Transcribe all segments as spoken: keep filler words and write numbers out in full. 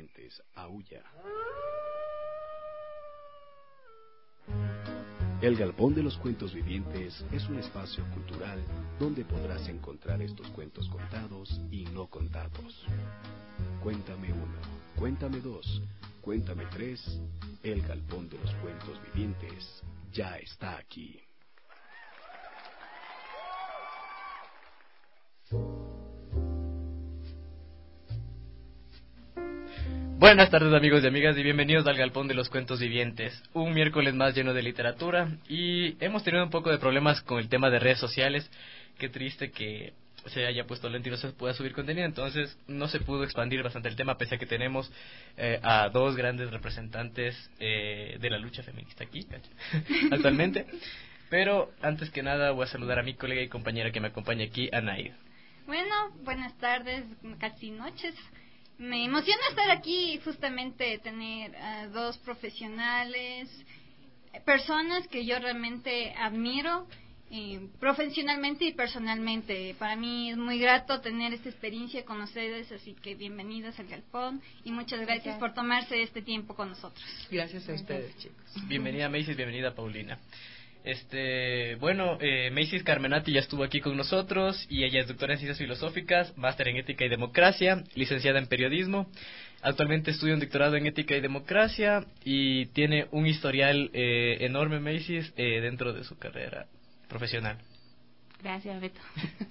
vivientes, Aúlla. El Galpón de los Cuentos Vivientes es un espacio cultural donde podrás encontrar estos cuentos contados y no contados. Cuéntame uno, cuéntame dos, cuéntame tres. El Galpón de los Cuentos Vivientes ya está aquí. Buenas tardes, amigos y amigas, y bienvenidos al Galpón de los Cuentos Vivientes, un miércoles más lleno de literatura. Y hemos tenido un poco de problemas con el tema de redes sociales. Qué triste que se haya puesto lento y no se pueda subir contenido, entonces no se pudo expandir bastante el tema, pese a que tenemos eh, a dos grandes representantes eh, de la lucha feminista aquí actualmente. Pero antes que nada voy a saludar a mi colega y compañera que me acompaña aquí, Anaid. Bueno, buenas tardes, casi noches. Me emociona estar aquí, justamente tener a uh, dos profesionales, personas que yo realmente admiro, eh, profesionalmente y personalmente. Para mí es muy grato tener esta experiencia con ustedes, así que bienvenidas al Galpón y muchas gracias, gracias por tomarse este tiempo con nosotros. Gracias a ustedes, chicos. Bienvenida Macy's, bienvenida Paulina. Este, bueno, eh, Macy's Carmenati ya estuvo aquí con nosotros y ella es doctora en Ciencias Filosóficas, máster en Ética y Democracia, licenciada en Periodismo. Actualmente estudia un doctorado en Ética y Democracia y tiene un historial eh, enorme, Macy's, eh, dentro de su carrera profesional. Gracias, Beto.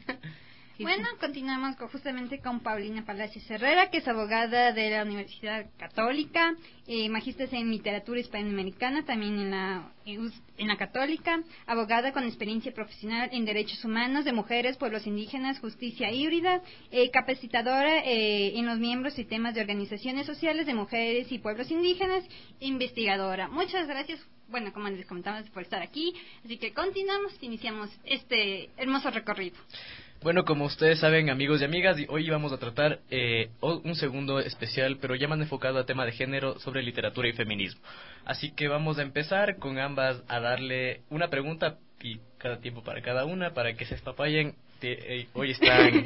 Bueno, continuamos con, justamente con Paulina Palacios Herrera, que es abogada de la Universidad Católica, eh, magíster en literatura hispanoamericana, también en la en la Católica, abogada con experiencia profesional en derechos humanos de mujeres, pueblos indígenas, justicia híbrida, eh, capacitadora eh, en los miembros y temas de organizaciones sociales de mujeres y pueblos indígenas, investigadora. Muchas gracias. Bueno, como les comentamos, por estar aquí. Así que continuamos, iniciamos este hermoso recorrido. Bueno, como ustedes saben, amigos y amigas, hoy vamos a tratar eh, un segundo especial, pero ya más enfocado a tema de género, sobre literatura y feminismo. Así que vamos a empezar con ambas a darle una pregunta y cada tiempo para cada una, para que se espapayen. Eh, hoy están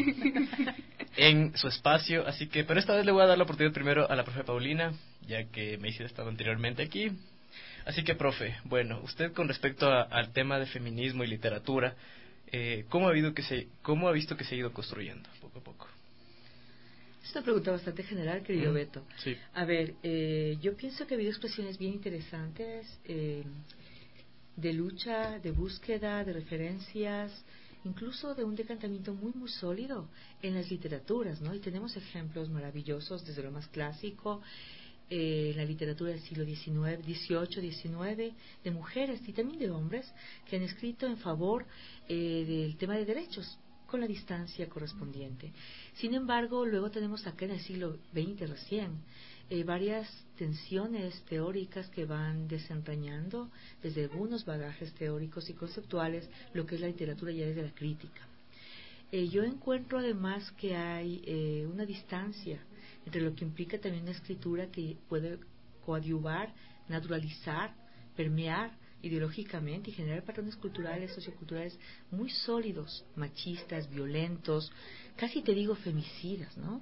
en su espacio, así que, pero esta vez le voy a dar la oportunidad primero a la profe Paulina, ya que me hice estado anteriormente aquí. Así que, profe, bueno, usted con respecto a, al tema de feminismo y literatura, Eh, ¿cómo, ha habido que se, ¿Cómo ha visto que se ha ido construyendo poco a poco? Es una pregunta bastante general, querido mm, Beto. Sí. A ver, eh, yo pienso que ha habido expresiones bien interesantes eh, de lucha, de búsqueda, de referencias, incluso de un decantamiento muy, muy sólido en las literaturas, ¿no? Y tenemos ejemplos maravillosos, desde lo más clásico, Eh, en la literatura del siglo diecinueve, dieciocho, diecinueve, de mujeres y también de hombres que han escrito en favor eh, del tema de derechos con la distancia correspondiente. Sin embargo, luego tenemos acá en el siglo veinte recién eh, varias tensiones teóricas que van desentrañando desde algunos bagajes teóricos y conceptuales lo que es la literatura ya desde la crítica. Eh, yo encuentro además que hay eh, una distancia entre lo que implica también una escritura que puede coadyuvar, naturalizar, permear ideológicamente y generar patrones culturales, socioculturales muy sólidos, machistas, violentos, casi te digo femicidas, ¿no?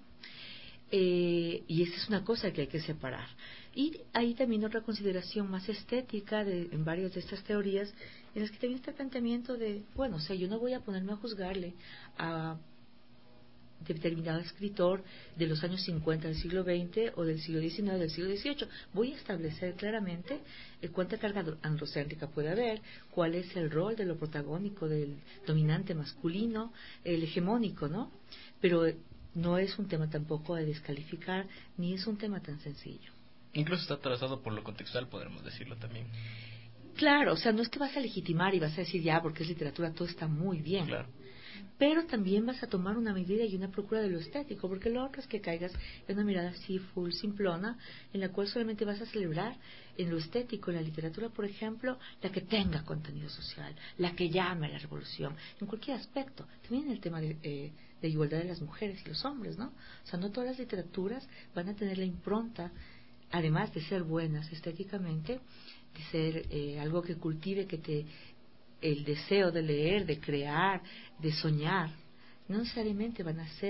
Eh, y esa es una cosa que hay que separar. Y hay también otra consideración más estética de, en varias de estas teorías, en las que también está el planteamiento de, bueno, o sea, yo no voy a ponerme a juzgarle a determinado escritor de los años cincuenta del siglo veinte o del siglo diecinueve, del siglo dieciocho. Voy a establecer claramente eh, cuánta carga androcéntrica puede haber, cuál es el rol de lo protagónico, del dominante masculino, el hegemónico, ¿no? Pero eh, no es un tema tampoco de descalificar, ni es un tema tan sencillo. Incluso está trazado por lo contextual, podremos decirlo también. Claro, o sea, no es que vas a legitimar y vas a decir ya, porque es literatura, todo está muy bien. Claro. Pero también vas a tomar una medida y una procura de lo estético, porque lo otro es que caigas en una mirada así full simplona, en la cual solamente vas a celebrar en lo estético, en la literatura, por ejemplo, la que tenga contenido social, la que llame a la revolución, en cualquier aspecto. También en el tema de, eh, de igualdad de las mujeres y los hombres, ¿no? O sea, no todas las literaturas van a tener la impronta, además de ser buenas estéticamente, de ser eh, algo que cultive, que te el deseo de leer, de crear, de soñar, no necesariamente van a ser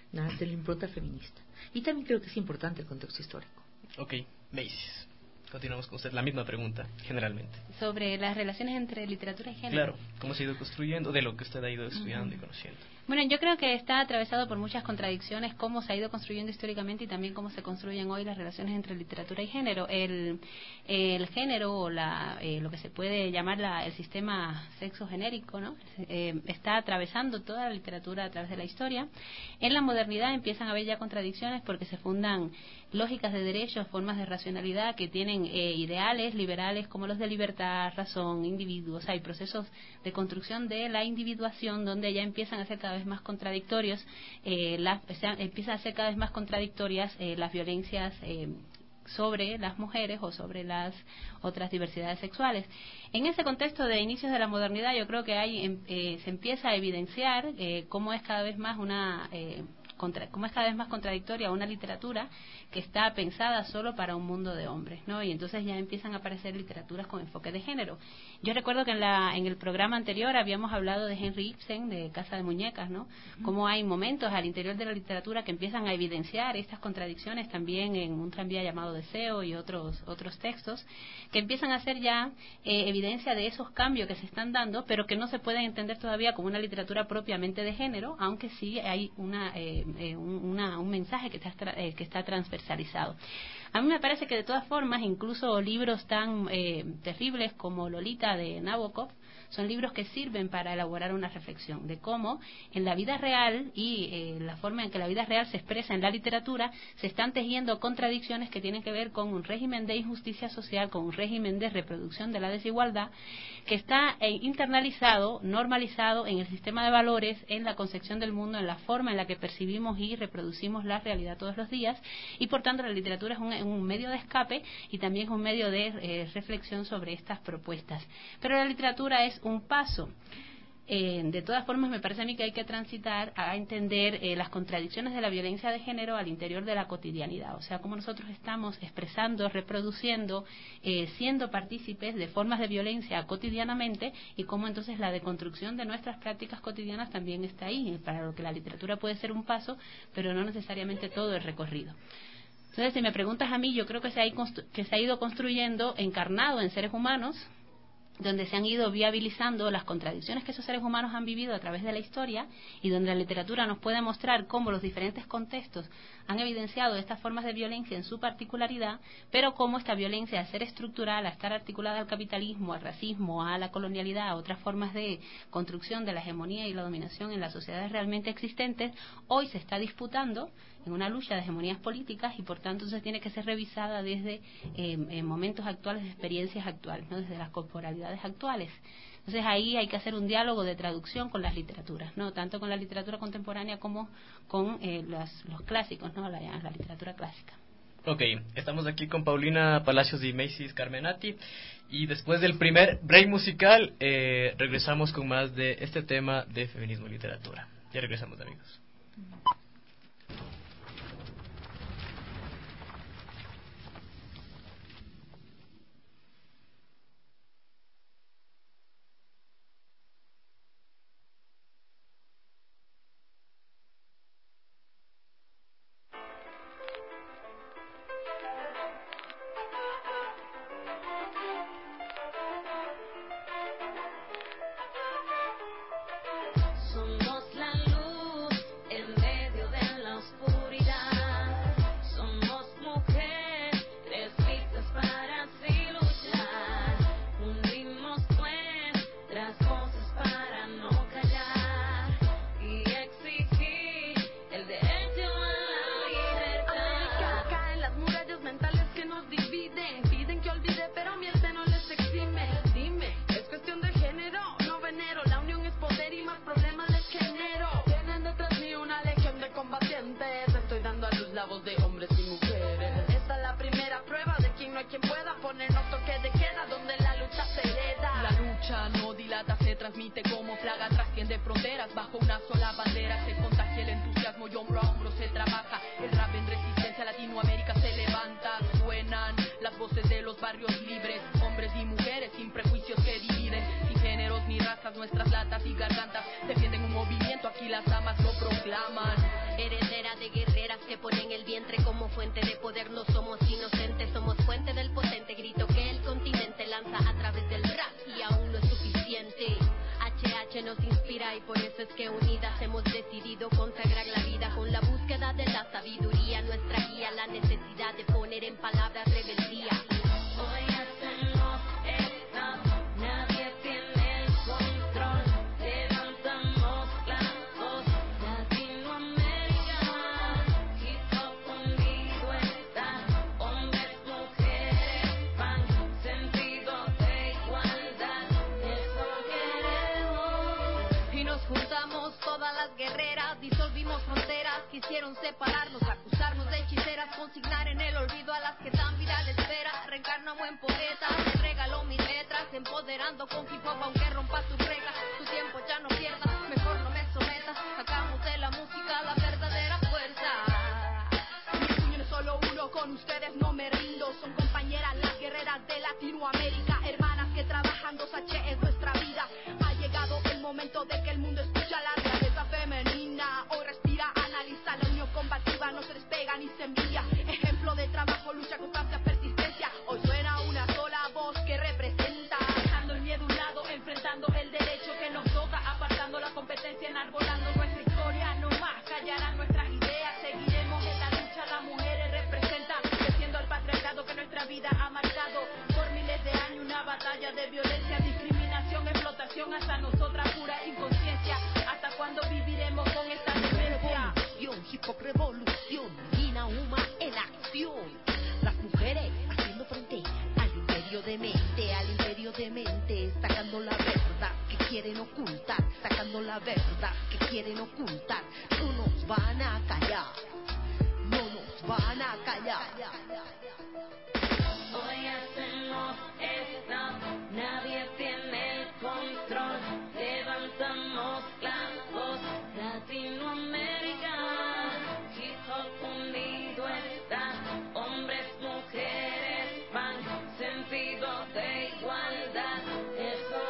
nace la impronta feminista. Y también creo que es importante el contexto histórico. Ok, Macy's. Continuamos con usted, la misma pregunta, generalmente. Sobre las relaciones entre literatura y género. Claro, cómo se ha ido construyendo, de lo que usted ha ido estudiando uh-huh. y conociendo. Bueno, yo creo que está atravesado por muchas contradicciones, cómo se ha ido construyendo históricamente y también cómo se construyen hoy las relaciones entre literatura y género. El, el género, o la, eh, lo que se puede llamar la, el sistema sexo-genérico, ¿no? Eh, está atravesando toda la literatura a través de la historia. En la modernidad empiezan a haber ya contradicciones porque se fundan lógicas de derechos, formas de racionalidad que tienen eh, ideales liberales como los de libertad, razón, individuos. Hay procesos de construcción de la individuación donde ya empiezan a ser cada vez más contradictorios, eh, las, o sea, empiezan a ser cada vez más contradictorias eh, las violencias eh, sobre las mujeres o sobre las otras diversidades sexuales. En ese contexto de inicios de la modernidad yo creo que hay eh, se empieza a evidenciar eh, cómo es cada vez más una eh, contra, cómo es cada vez más contradictoria una literatura que está pensada solo para un mundo de hombres, ¿no? Y entonces ya empiezan a aparecer literaturas con enfoque de género. Yo recuerdo que en la en el programa anterior habíamos hablado de Henry Ibsen, de Casa de Muñecas, ¿no? Uh-huh. Cómo hay momentos al interior de la literatura que empiezan a evidenciar estas contradicciones también en Un tranvía llamado Deseo y otros otros textos que empiezan a hacer ya eh, evidencia de esos cambios que se están dando, pero que no se pueden entender todavía como una literatura propiamente de género, aunque sí hay una eh, eh, un, una, un mensaje que está eh, que está transversalizado. A mí me parece que de todas formas, incluso libros tan eh, terribles como Lolita de Nabokov son libros que sirven para elaborar una reflexión de cómo en la vida real y eh, la forma en que la vida real se expresa en la literatura se están tejiendo contradicciones que tienen que ver con un régimen de injusticia social, con un régimen de reproducción de la desigualdad que está eh, internalizado, normalizado en el sistema de valores, en la concepción del mundo, en la forma en la que percibimos y reproducimos la realidad todos los días, y por tanto la literatura es un, un medio de escape y también es un medio de eh, reflexión sobre estas propuestas. Pero la literatura es un paso. Eh, de todas formas, me parece a mí que hay que transitar a entender eh, las contradicciones de la violencia de género al interior de la cotidianidad. O sea, cómo nosotros estamos expresando, reproduciendo, eh, siendo partícipes de formas de violencia cotidianamente, y cómo entonces la deconstrucción de nuestras prácticas cotidianas también está ahí, para lo que la literatura puede ser un paso, pero no necesariamente todo el recorrido. Entonces, si me preguntas a mí, yo creo que se ha, que se ha ido construyendo, encarnado en seres humanos, donde se han ido viabilizando las contradicciones que esos seres humanos han vivido a través de la historia, y donde la literatura nos puede mostrar cómo los diferentes contextos han evidenciado estas formas de violencia en su particularidad, pero cómo esta violencia, al ser estructural, a estar articulada al capitalismo, al racismo, a la colonialidad, a otras formas de construcción de la hegemonía y la dominación en las sociedades realmente existentes, hoy se está disputando en una lucha de hegemonías políticas, y por tanto se tiene que ser revisada desde eh, en momentos actuales, de experiencias actuales, ¿no? Desde las corporalidades actuales. Entonces ahí hay que hacer un diálogo de traducción con las literaturas, ¿no? Tanto con la literatura contemporánea como con eh, los, los clásicos, ¿no? La, la literatura clásica. Ok, estamos aquí con Paulina Palacios y Macy's Carmenati, y después del primer break musical eh, regresamos con más de este tema de feminismo y literatura. Ya regresamos, amigos. Nuestras latas y gargantas defienden un movimiento, aquí las damas lo proclaman. Heredera fuente de poder, no somos inocentes, somos fuente del potente grito que el continente lanza a través del rap y aún no es suficiente. H H nos inspira y por eso es que unidas hemos decidido consagrar la vida con la búsqueda de la sabiduría, nuestra guía, la necesidad de poner en palabras rebeldía. Hoy hacemos esto, nadie tiene el control, levantamos la voz, Latinoamérica, hip hop unido está, hombres, mujeres, pan, sentido de igualdad, eso queremos. Y nos juntamos todas las guerreras, disolvimos fronteras, quisieron separarnos, acusarnos de hechiceras, consignar en el olvido a las que dan vida de espera. Reencarnamos en poetas, te regalo mis letras, empoderando con hip hop aunque rompa tus reglas. Tu tiempo ya no pierdas, mejor no me sometas, sacamos de la música la verdadera fuerza. Mi sueño es solo uno, con ustedes no me rindo. Son compañeras las guerreras de Latinoamérica, hermanas que trabajan dos H es nuestra vida. Ha llegado el momento de que el mundo escucha la realeza femenina. Hoy respira, analiza, la unión combativa no se despega ni se envidia. Ejemplo de trabajo, lucha, constancia, persistencia. Hoy suena una sola voz que representa, dejando el miedo a un lado, enfrentando el derecho que nos toca, apartando la competencia, enarbolando nuestra historia. No más callarán nuestras ideas, seguiremos en la lucha. Las mujeres representan, venciendo el patriarcado que nuestra vida ha marcado por miles de años. Una batalla de violencia, discriminación, explotación, hasta nosotras pura inconsciencia. ¿Hasta cuándo viviremos con esta violencia? Hip hop revolución, Inauma en acción. Las mujeres haciendo frente al imperio de mente, al imperio de mente, sacando la verdad que quieren ocultar, sacando la verdad que quieren ocultar. No nos van a callar, no nos van a callar. Hoy hacemos esto, nadie tiene el control, levantamos la voz, Latinoamérica, hip hop unido está, hombres, mujeres, pan, sentido de igualdad, eso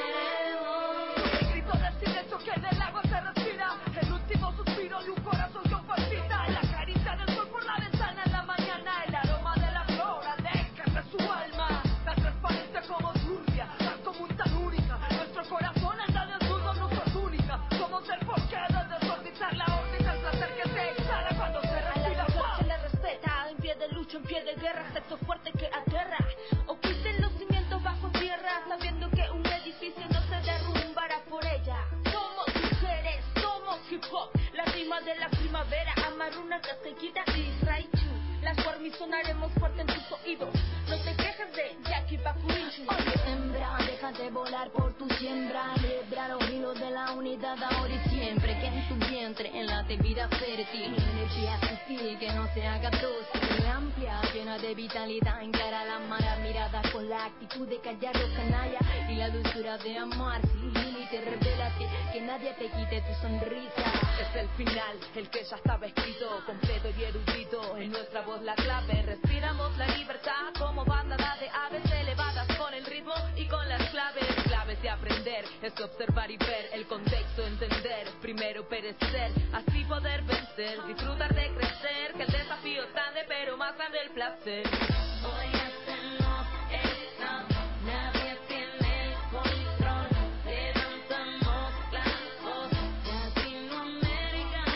queremos. El grito del silencio que en el agua se respira, el último suspiro de un corazón que palpita, la caricia del sol por la ventana en la mañana, el aroma de la flor alegra su alma, la transparencia como turbia, tan común, tan única, nuestro corazón anda desnudo, no sos única, somos el porqué de desorbitar la órbita, el placer que se exhala cuando se respira. A la mujer se le respeta, en pie de lucha, en pie de guerra, sexo fuerte que aterra, oculten los cimientos bajo tierra, sabiendo que un edificio no se derrumbará por ella. Somos mujeres, somos hip hop, la rima de la primavera, amaruna, castellita y raichu. Las warmis sonaremos fuerte en tus oídos, no te quejes de Jackie Bakurinchu. Oye hembra, deja de volar por tu siembra, libra los hilos de la unidad ahora y siempre, que en tu vientre enlate vida fértil, energía sutil que no se haga dócil, amplia, llena de vitalidad, encara la mala mirada con la actitud de callar los canalla y la dulzura de amar sin límite, revélate, que nadie te quite tu sonrisa. Es el final, el que ya estaba escrito, completo y erudito, en nuestra voz la clave, respiramos la libertad como bandada de aves elevadas con el ritmo y con las claves. Claves de aprender, es observar y ver el contexto, entender, primero perecer, así poder vencer, disfrutar de crecer, que el desafío es grande pero más grande el placer. Hoy hacemos esto, nadie tiene el control, levantamos la voz, Latinoamérica,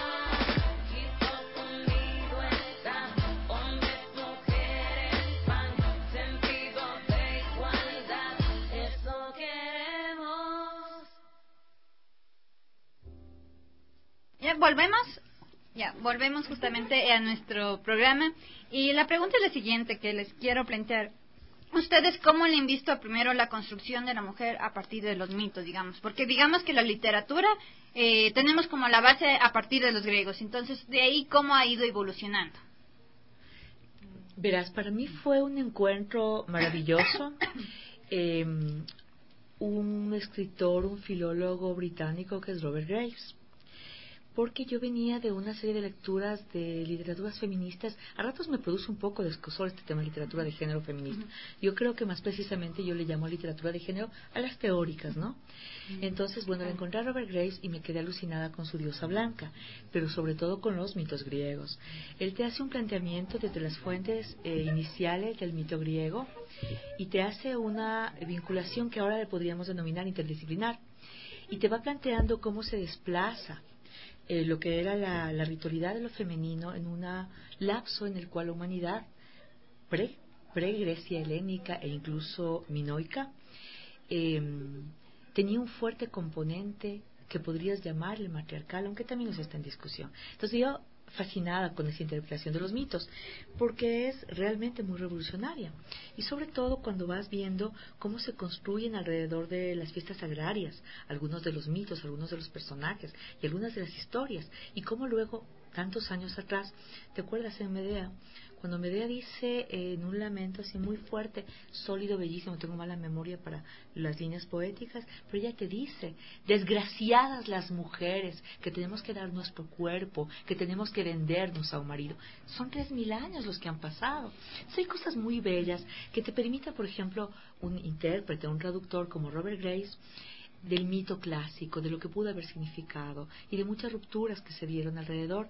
hip hop unido está, hombres, mujeres, pan, sentido de igualdad, eso queremos. Ya volvemos, ya volvemos justamente a nuestro programa y la pregunta es la siguiente que les quiero plantear. ¿Ustedes cómo le han visto primero la construcción de la mujer a partir de los mitos, digamos? Porque digamos que la literatura eh, tenemos como la base a partir de los griegos, entonces de ahí cómo ha ido evolucionando. Verás, para mí fue un encuentro maravilloso. eh, un escritor, un filólogo británico que es Robert Graves. porque yo venía de una serie de lecturas de literaturas feministas. A ratos me produce un poco de escozor este tema de literatura de género feminista. Uh-huh. Yo creo que más precisamente yo le llamo literatura de género a las teóricas, ¿no? Uh-huh. Entonces, bueno, le encontré a Robert Graves y me quedé alucinada con su diosa blanca, pero sobre todo con los mitos griegos. Él te hace un planteamiento desde las fuentes eh, iniciales del mito griego y te hace una vinculación que ahora le podríamos denominar interdisciplinar. Y te va planteando cómo se desplaza Eh, lo que era la, la ritualidad de lo femenino en un lapso en el cual la humanidad pre, pre-Grecia helénica e incluso minoica eh, tenía un fuerte componente que podrías llamarle matriarcal, aunque también eso está en discusión. Entonces yo fascinada con esa interpretación de los mitos, porque es realmente muy revolucionaria, y sobre todo cuando vas viendo cómo se construyen alrededor de las fiestas agrarias algunos de los mitos, algunos de los personajes y algunas de las historias, y cómo luego, tantos años atrás, ¿te acuerdas en Medea? Cuando Medea dice eh, en un lamento así muy fuerte, sólido, bellísimo, tengo mala memoria para las líneas poéticas, pero ella te dice, desgraciadas las mujeres, que tenemos que dar nuestro cuerpo, que tenemos que vendernos a un marido. Son tres mil años los que han pasado. Entonces, hay cosas muy bellas que te permita, por ejemplo, un intérprete, un traductor como Robert Graves, del mito clásico, de lo que pudo haber significado y de muchas rupturas que se dieron alrededor,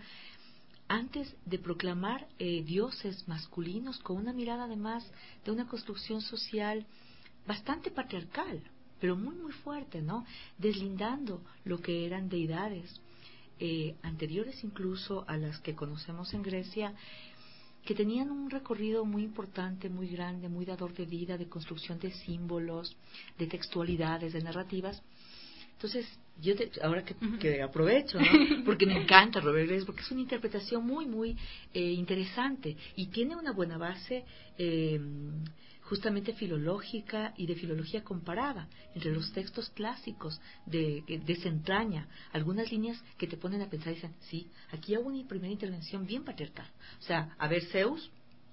antes de proclamar eh, dioses masculinos con una mirada además de una construcción social bastante patriarcal, pero muy muy fuerte, ¿no? Deslindando lo que eran deidades eh, anteriores incluso a las que conocemos en Grecia, que tenían un recorrido muy importante, muy grande, muy dador de vida, de construcción de símbolos, de textualidades, de narrativas. Entonces, yo te, ahora que, que aprovecho, ¿no? Porque me encanta Robert Graves, porque es una interpretación muy, muy eh, interesante y tiene una buena base eh, justamente filológica y de filología comparada entre los textos clásicos, de, de desentraña algunas líneas que te ponen a pensar y dicen, sí, aquí hubo una primera intervención bien patriarcal. O sea, a ver, Zeus,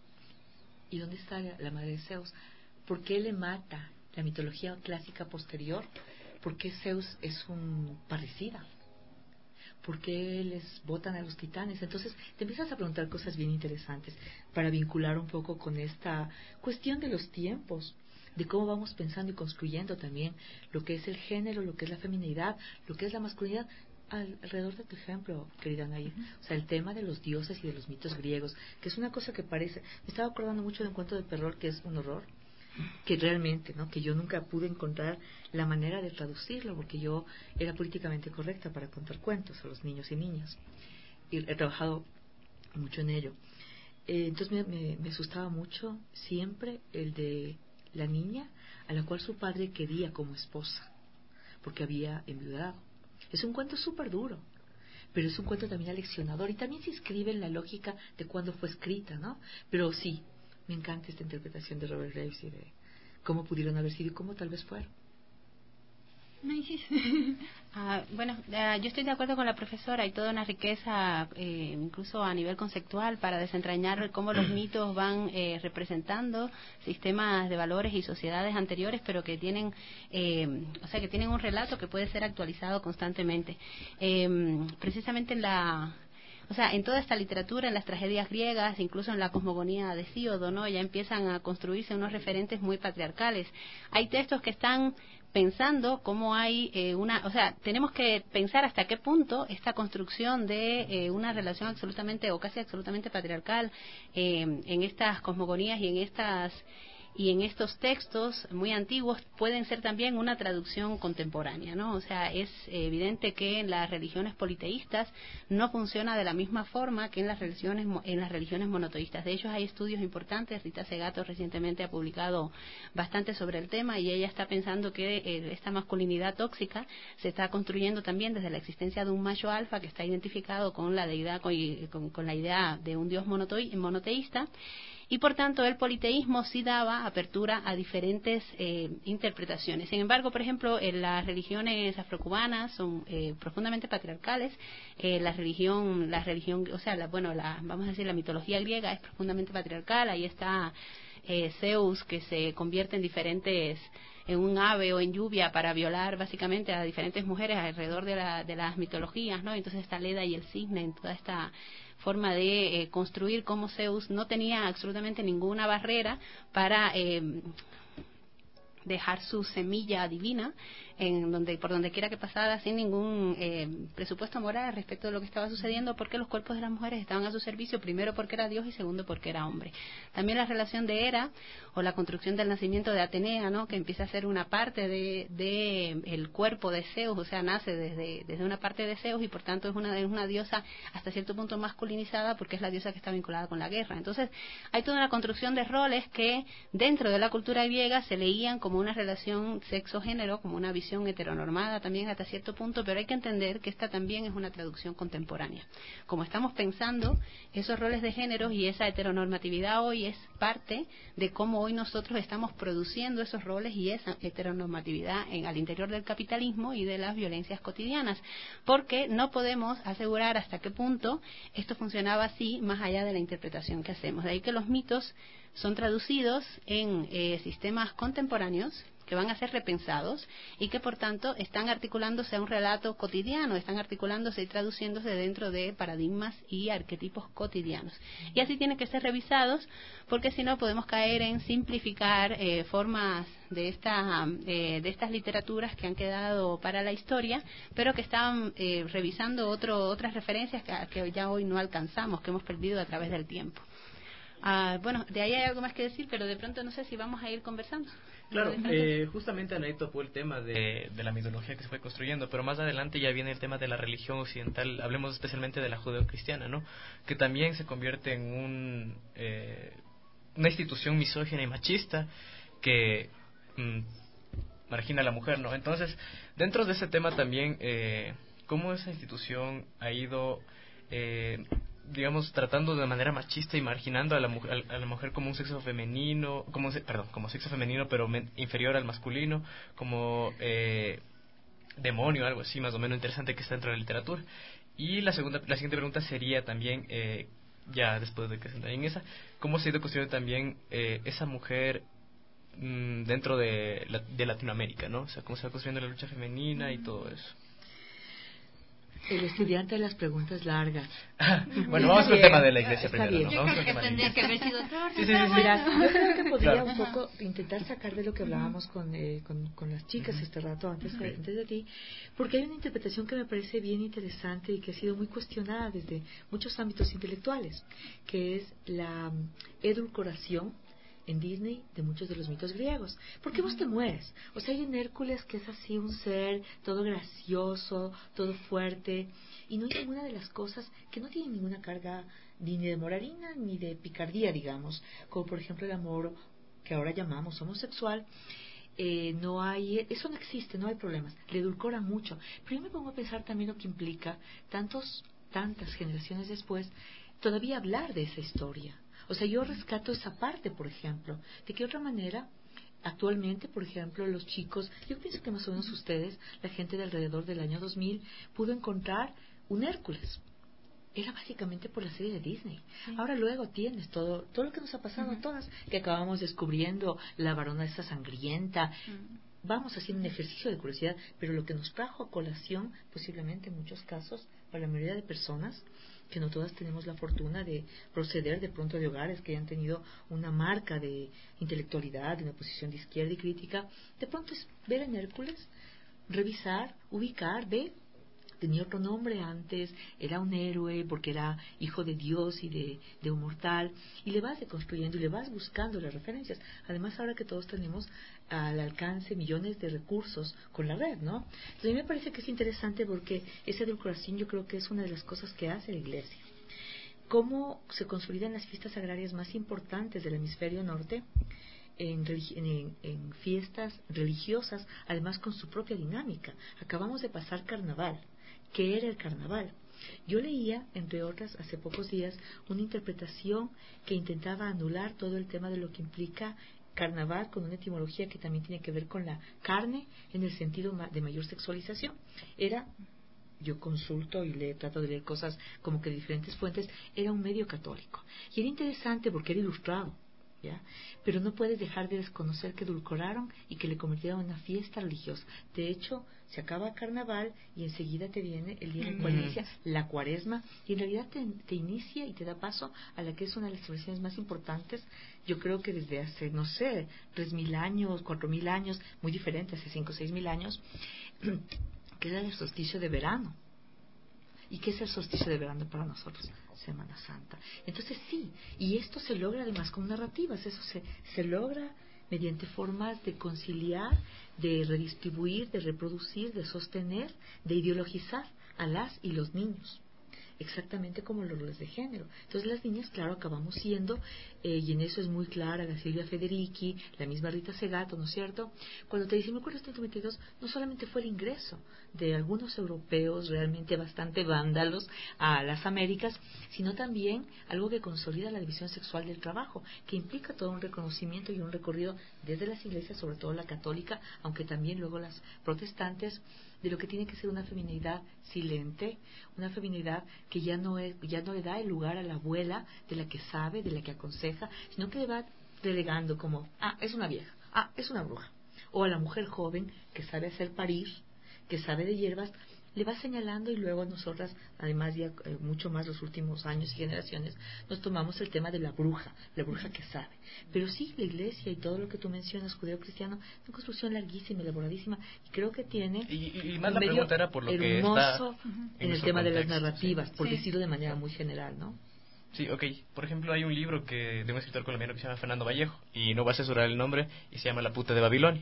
¿y dónde está la, la madre de Zeus? ¿Por qué le mata la mitología clásica posterior? ¿Por qué Zeus es un parricida? ¿Por qué les botan a los titanes? Entonces te empiezas a preguntar cosas bien interesantes para vincular un poco con esta cuestión de los tiempos, de cómo vamos pensando y construyendo también lo que es el género, lo que es la feminidad, lo que es la masculinidad, alrededor de tu ejemplo, querida Nair. O sea, el tema de los dioses y de los mitos griegos, que es una cosa que parece... Me estaba acordando mucho de un cuento de Perrault que es un horror, que realmente, ¿no? Que yo nunca pude encontrar la manera de traducirlo, porque yo era políticamente correcta para contar cuentos a los niños y niñas, y he trabajado mucho en ello. Eh, entonces me, me, me asustaba mucho siempre el de la niña a la cual su padre quería como esposa, porque había enviudado. Es un cuento súper duro, pero es un cuento también aleccionador, y también se inscribe en la lógica de cuándo fue escrita, ¿no? Pero sí, me encanta esta interpretación de Robert Graves y de cómo pudieron haber sido y cómo tal vez fueron. Ah, bueno, uh, yo estoy de acuerdo con la profesora. Hay toda una riqueza, eh, incluso a nivel conceptual, para desentrañar cómo los mitos van eh, representando sistemas de valores y sociedades anteriores, pero que tienen, eh, o sea, que tienen un relato que puede ser actualizado constantemente. Eh, precisamente en la O sea, en toda esta literatura, en las tragedias griegas, incluso en la cosmogonía de Hesíodo, ¿no? Ya empiezan a construirse unos referentes muy patriarcales. Hay textos que están pensando cómo hay eh, una... O sea, tenemos que pensar hasta qué punto esta construcción de eh, una relación absolutamente o casi absolutamente patriarcal eh, en estas cosmogonías y en estas... y en estos textos muy antiguos pueden ser también una traducción contemporánea, ¿no? O sea, es evidente que en las religiones politeístas no funciona de la misma forma que en las religiones en las religiones monoteístas. De hecho, hay estudios importantes. Rita Segato recientemente ha publicado bastante sobre el tema, y ella está pensando que eh, esta masculinidad tóxica se está construyendo también desde la existencia de un macho alfa que está identificado con la deidad, con, con, con la idea de un dios monoteísta. Y por tanto el politeísmo sí daba apertura a diferentes eh, interpretaciones. Sin embargo, por ejemplo, en las religiones afrocubanas son eh, profundamente patriarcales. Eh, la religión, la religión, o sea, la, bueno, la, vamos a decir, la mitología griega es profundamente patriarcal. Ahí está eh, Zeus que se convierte en diferentes, en un ave o en lluvia para violar básicamente a diferentes mujeres alrededor de, la, de las mitologías, ¿no? Entonces está Leda y el cisne, en toda esta forma de eh, construir cómo Zeus no tenía absolutamente ninguna barrera para eh, dejar su semilla divina en donde por donde quiera que pasara sin ningún eh, presupuesto moral respecto de lo que estaba sucediendo, porque los cuerpos de las mujeres estaban a su servicio, primero porque era Dios y segundo porque era hombre. También la relación de Hera o la construcción del nacimiento de Atenea, ¿no? Que empieza a ser una parte de, de el cuerpo de Zeus, o sea, nace desde, desde una parte de Zeus y por tanto es una, es una diosa hasta cierto punto masculinizada porque es la diosa que está vinculada con la guerra. Entonces hay toda una construcción de roles que dentro de la cultura griega se leían como una relación sexo-género, como una visión heteronormada también hasta cierto punto, pero hay que entender que esta también es una traducción contemporánea. Como estamos pensando, esos roles de género y esa heteronormatividad hoy es parte de cómo hoy nosotros estamos produciendo esos roles y esa heteronormatividad en, al interior del capitalismo y de las violencias cotidianas, porque no podemos asegurar hasta qué punto esto funcionaba así más allá de la interpretación que hacemos. De ahí que los mitos son traducidos en eh, sistemas contemporáneos que van a ser repensados y que por tanto están articulándose a un relato cotidiano, están articulándose y traduciéndose dentro de paradigmas y arquetipos cotidianos. Y así tienen que ser revisados porque si no podemos caer en simplificar eh, formas de, esta, eh, de estas literaturas que han quedado para la historia, pero que están eh, revisando otro, otras referencias que, que ya hoy no alcanzamos, que hemos perdido a través del tiempo. Ah, bueno, de ahí hay algo más que decir, pero de pronto no sé si vamos a ir conversando. Claro, eh, justamente Anaí topó el tema de, de la mitología que se fue construyendo, pero más adelante ya viene el tema de la religión occidental, hablemos especialmente de la judeocristiana, ¿no? Que también se convierte en un, eh, una institución misógina y machista que mm, margina a la mujer, ¿no? Entonces, dentro de ese tema también, eh, cómo esa institución ha ido... Eh, digamos, tratando de manera machista y marginando a la mujer, a la mujer como un sexo femenino, como perdón, como sexo femenino pero men, inferior al masculino, como eh, demonio, algo así más o menos interesante que está dentro de la literatura. Y la segunda, la siguiente pregunta sería también, eh, ya después de que se entra en esa, ¿cómo se ha ido construyendo también eh, esa mujer mmm, dentro de, la, de Latinoamérica, ¿no? O sea, cómo se va construyendo la lucha femenina y todo eso. El estudiante de las preguntas largas. Bueno, vamos con el tema de la iglesia Está primero, bien. ¿no? Yo creo que tendría que haber sido todo. Sí, sí, sí, sí. Mira, yo creo que podría Claro. un poco intentar sacar de lo que hablábamos con, eh, con, con las chicas este rato antes, de, antes de ti, porque hay una interpretación que me parece bien interesante y que ha sido muy cuestionada desde muchos ámbitos intelectuales, que es la um, edulcoración en Disney de muchos de los mitos griegos. ¿Por qué vos te mueres? O sea, hay en Hércules que es así un ser todo gracioso, todo fuerte, y no hay ninguna de las cosas que no tienen ninguna carga ni de moralina ni de picardía, digamos, como por ejemplo el amor que ahora llamamos homosexual. Eh, no hay, eso no existe, no hay problemas, le edulcoran mucho. Pero yo me pongo a pensar también lo que implica tantos, tantas generaciones después todavía hablar de esa historia. O sea, yo rescato esa parte, por ejemplo. ¿De qué otra manera? Actualmente, por ejemplo, los chicos, yo pienso que más o menos ustedes, la gente de alrededor del año dos mil, pudo encontrar un Hércules. Era básicamente por la serie de Disney. Sí. Ahora luego tienes todo todo lo que nos ha pasado uh-huh. a todas, que acabamos descubriendo la varona esa sangrienta. Uh-huh. Vamos haciendo un ejercicio de curiosidad, pero lo que nos trajo a colación, posiblemente en muchos casos, para la mayoría de personas, que no todas tenemos la fortuna de proceder de pronto de hogares que hayan tenido una marca de intelectualidad, de una posición de izquierda y crítica, de pronto es ver en Hércules, revisar, ubicar, ver, tenía otro nombre antes, era un héroe porque era hijo de Dios y de, de un mortal, y le vas deconstruyendo y le vas buscando las referencias. Además, ahora que todos tenemos al alcance millones de recursos con la red, ¿no? Entonces, a mí me parece que es interesante porque esa edulcoración yo creo que es una de las cosas que hace la Iglesia. Cómo se consolidan las fiestas agrarias más importantes del hemisferio norte, En, en, en fiestas religiosas, además con su propia dinámica. Acabamos de pasar carnaval. ¿Qué era el carnaval? Yo leía, entre otras, hace pocos días, una interpretación que intentaba anular todo el tema de lo que implica carnaval con una etimología que también tiene que ver con la carne en el sentido de mayor sexualización. Era, yo consulto y le trato de leer cosas como que de diferentes fuentes, era un medio católico. Y era interesante porque era ilustrado. ¿ya? Pero no puedes dejar de desconocer que edulcoraron y que le convirtieron en una fiesta religiosa. De hecho, se acaba carnaval y enseguida te viene el día en el cual inicia la cuaresma, y en realidad te, te inicia y te da paso a la que es una de las celebraciones más importantes, yo creo que desde hace, no sé, tres mil años, cuatro mil años, muy diferente, hace cinco o seis mil años, que era el solsticio de verano. ¿Y qué es el solsticio de verano para nosotros? Semana Santa. Entonces sí, y esto se logra además con narrativas, eso se, se logra mediante formas de conciliar, de redistribuir, de reproducir, de sostener, de ideologizar a las y los niños, exactamente como los roles de género. Entonces las niñas, claro, acabamos siendo, eh, y en eso es muy clara la Silvia Federici, la misma Rita Segato, ¿no es cierto? Cuando te dice mil cuatrocientos noventa y dos, no solamente fue el ingreso de algunos europeos realmente bastante vándalos a las Américas, sino también algo que consolida la división sexual del trabajo, que implica todo un reconocimiento y un recorrido desde las iglesias, sobre todo la católica, aunque también luego las protestantes, de lo que tiene que ser una feminidad silente, una feminidad que ya no es, ya no le da el lugar a la abuela, de la que sabe, de la que aconseja, sino que le va relegando como, ah, es una vieja, ah, es una bruja, o a la mujer joven que sabe hacer parir, que sabe de hierbas, le va señalando, y luego nosotras, además ya eh, mucho más los últimos años y generaciones, nos tomamos el tema de la bruja, la bruja que sabe. Pero sí, la iglesia y todo lo que tú mencionas, judeo-cristiano, es una construcción larguísima, elaboradísima, y creo que tiene y, y más un la medio pregunta era por lo que hermoso está en el tema de las contexto, narrativas, sí. por Sí. decirlo de manera muy general, ¿no? Sí, ok. Por ejemplo, hay un libro que de un escritor colombiano que se llama Fernando Vallejo, y no va a asesorar el nombre, y se llama La puta de Babilonia.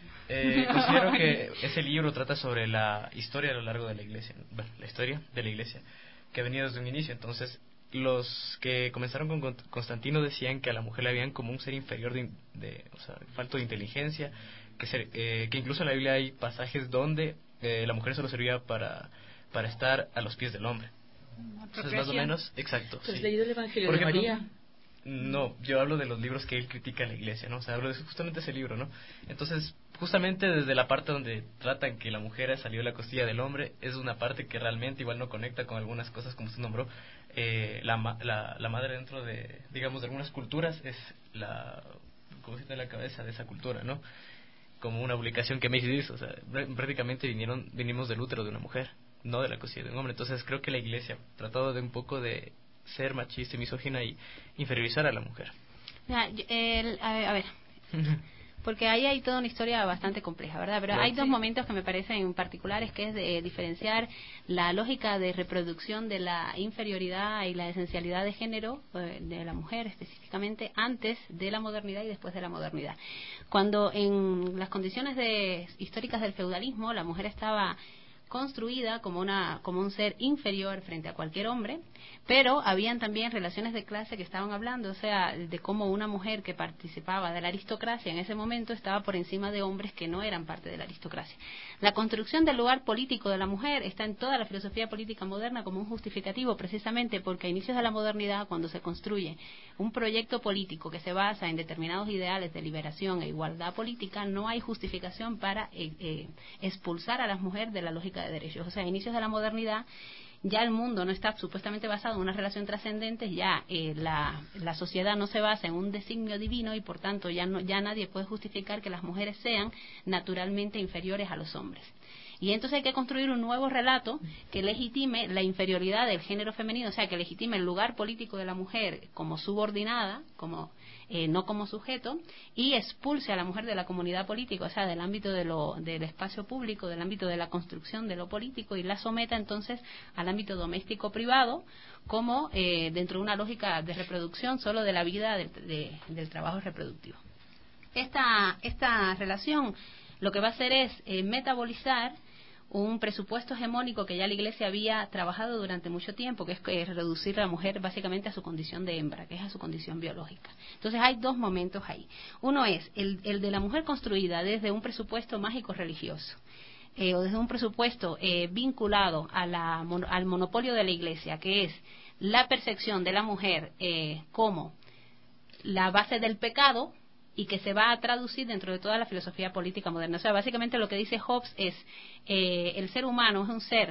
Eh, considero que ese libro trata sobre la historia a lo largo de la iglesia, bueno, la historia de la iglesia, que ha venido desde un inicio. Entonces, los que comenzaron con Constantino decían que a la mujer le habían como un ser inferior, de, de o sea, falto de inteligencia, que, ser, eh, que incluso en la Biblia hay pasajes donde eh, la mujer solo servía para, para estar a los pies del hombre. Entonces, más o menos, exacto. ¿Has sí. leído el Evangelio Por de ejemplo, María? No, yo hablo de los libros que él critica a la iglesia, ¿no? O sea, hablo de justamente ese libro, ¿no? Entonces, justamente desde la parte donde tratan que la mujer salió de la costilla del hombre, es una parte que realmente igual no conecta con algunas cosas, como usted nombró. Eh, la, la, la madre dentro de, digamos, de algunas culturas es la, ¿cómo se llama? La cabeza de esa cultura, ¿no? Como una publicación que Macy dice, o sea, prácticamente vinieron, vinimos del útero de una mujer, no de la costilla de un hombre. Entonces, creo que la iglesia ha tratado de un poco de ser machista y misógina y inferiorizar a la mujer. Ya, el, a ver, a ver. Porque ahí hay toda una historia bastante compleja, ¿verdad? Pero Claro, hay dos sí. momentos que me parecen particulares, que es de diferenciar la lógica de reproducción de la inferioridad y la esencialidad de género eh, de la mujer específicamente antes de la modernidad y después de la modernidad. Cuando en las condiciones de, históricas del feudalismo la mujer estaba construida como una como un ser inferior frente a cualquier hombre, pero habían también relaciones de clase que estaban hablando, o sea, de cómo una mujer que participaba de la aristocracia en ese momento estaba por encima de hombres que no eran parte de la aristocracia. La construcción del lugar político de la mujer está en toda la filosofía política moderna como un justificativo, precisamente porque a inicios de la modernidad, cuando se construye un proyecto político que se basa en determinados ideales de liberación e igualdad política, no hay justificación para eh, eh, expulsar a las mujeres de la lógica de derechos. O sea, a inicios de la modernidad ya el mundo no está supuestamente basado en una relación trascendente, ya eh, la, la sociedad no se basa en un designio divino y por tanto ya, no, ya nadie puede justificar que las mujeres sean naturalmente inferiores a los hombres. Y entonces hay que construir un nuevo relato que legitime la inferioridad del género femenino, o sea, que legitime el lugar político de la mujer como subordinada, como eh, no como sujeto, y expulse a la mujer de la comunidad política, o sea, del ámbito de lo, del espacio público, del ámbito de la construcción de lo político, y la someta entonces al ámbito doméstico privado, como eh, dentro de una lógica de reproducción solo de la vida del, de, del trabajo reproductivo. Esta, esta relación lo que va a hacer es eh, metabolizar un presupuesto hegemónico que ya la Iglesia había trabajado durante mucho tiempo, que es, que es reducir a la mujer básicamente a su condición de hembra, que es a su condición biológica. Entonces hay dos momentos ahí. Uno es el, el de la mujer construida desde un presupuesto mágico religioso, eh, o desde un presupuesto eh, vinculado a la, al monopolio de la Iglesia, que es la percepción de la mujer eh, como la base del pecado, y que se va a traducir dentro de toda la filosofía política moderna. O sea, básicamente lo que dice Hobbes es eh, el ser humano es un ser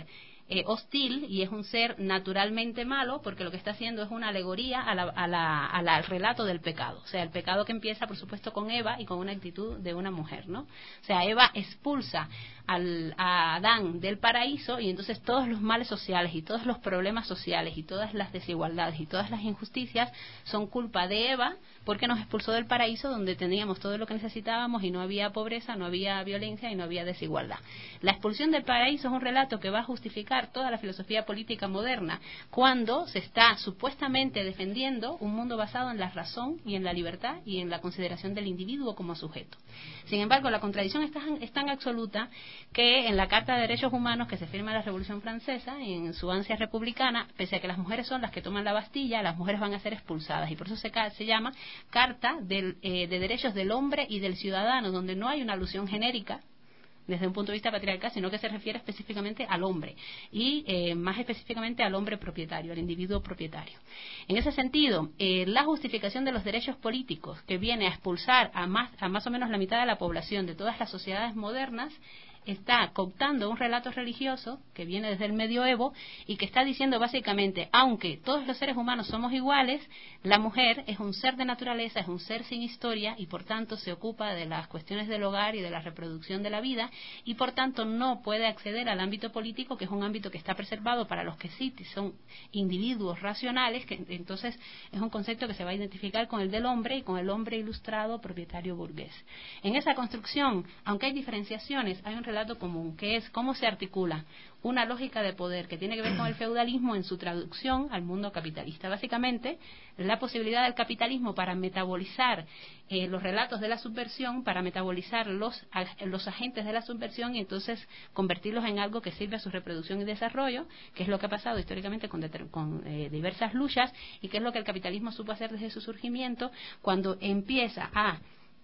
eh, hostil y es un ser naturalmente malo, porque lo que está haciendo es una alegoría a la, a la, a la, al relato del pecado. O sea, el pecado que empieza, por supuesto, con Eva y con una actitud de una mujer, ¿no? O sea, Eva expulsa al, a Adán del paraíso y entonces todos los males sociales y todos los problemas sociales y todas las desigualdades y todas las injusticias son culpa de Eva, porque nos expulsó del paraíso donde teníamos todo lo que necesitábamos y no había pobreza, no había violencia y no había desigualdad. La expulsión del paraíso es un relato que va a justificar toda la filosofía política moderna cuando se está supuestamente defendiendo un mundo basado en la razón y en la libertad y en la consideración del individuo como sujeto. Sin embargo, la contradicción es tan, es tan absoluta que en la Carta de Derechos Humanos que se firma en la Revolución Francesa, en su ansia republicana, pese a que las mujeres son las que toman la Bastilla, las mujeres van a ser expulsadas y por eso se, se llama Carta del, eh, de Derechos del Hombre y del Ciudadano, donde no hay una alusión genérica desde un punto de vista patriarcal, sino que se refiere específicamente al hombre y eh, más específicamente al hombre propietario, al individuo propietario. En ese sentido, eh, la justificación de los derechos políticos que viene a expulsar a más, a más o menos la mitad de la población de todas las sociedades modernas está cooptando un relato religioso que viene desde el medioevo y que está diciendo básicamente, aunque todos los seres humanos somos iguales, la mujer es un ser de naturaleza, es un ser sin historia y por tanto se ocupa de las cuestiones del hogar y de la reproducción de la vida y por tanto no puede acceder al ámbito político, que es un ámbito que está preservado para los que sí son individuos racionales, que entonces es un concepto que se va a identificar con el del hombre y con el hombre ilustrado propietario burgués. En esa construcción, aunque hay diferenciaciones, hay un relato común, que es cómo se articula una lógica de poder que tiene que ver con el feudalismo en su traducción al mundo capitalista. Básicamente, la posibilidad del capitalismo para metabolizar eh, los relatos de la subversión, para metabolizar los, los agentes de la subversión y entonces convertirlos en algo que sirve a su reproducción y desarrollo, que es lo que ha pasado históricamente con, con eh, diversas luchas y que es lo que el capitalismo supo hacer desde su surgimiento, cuando empieza a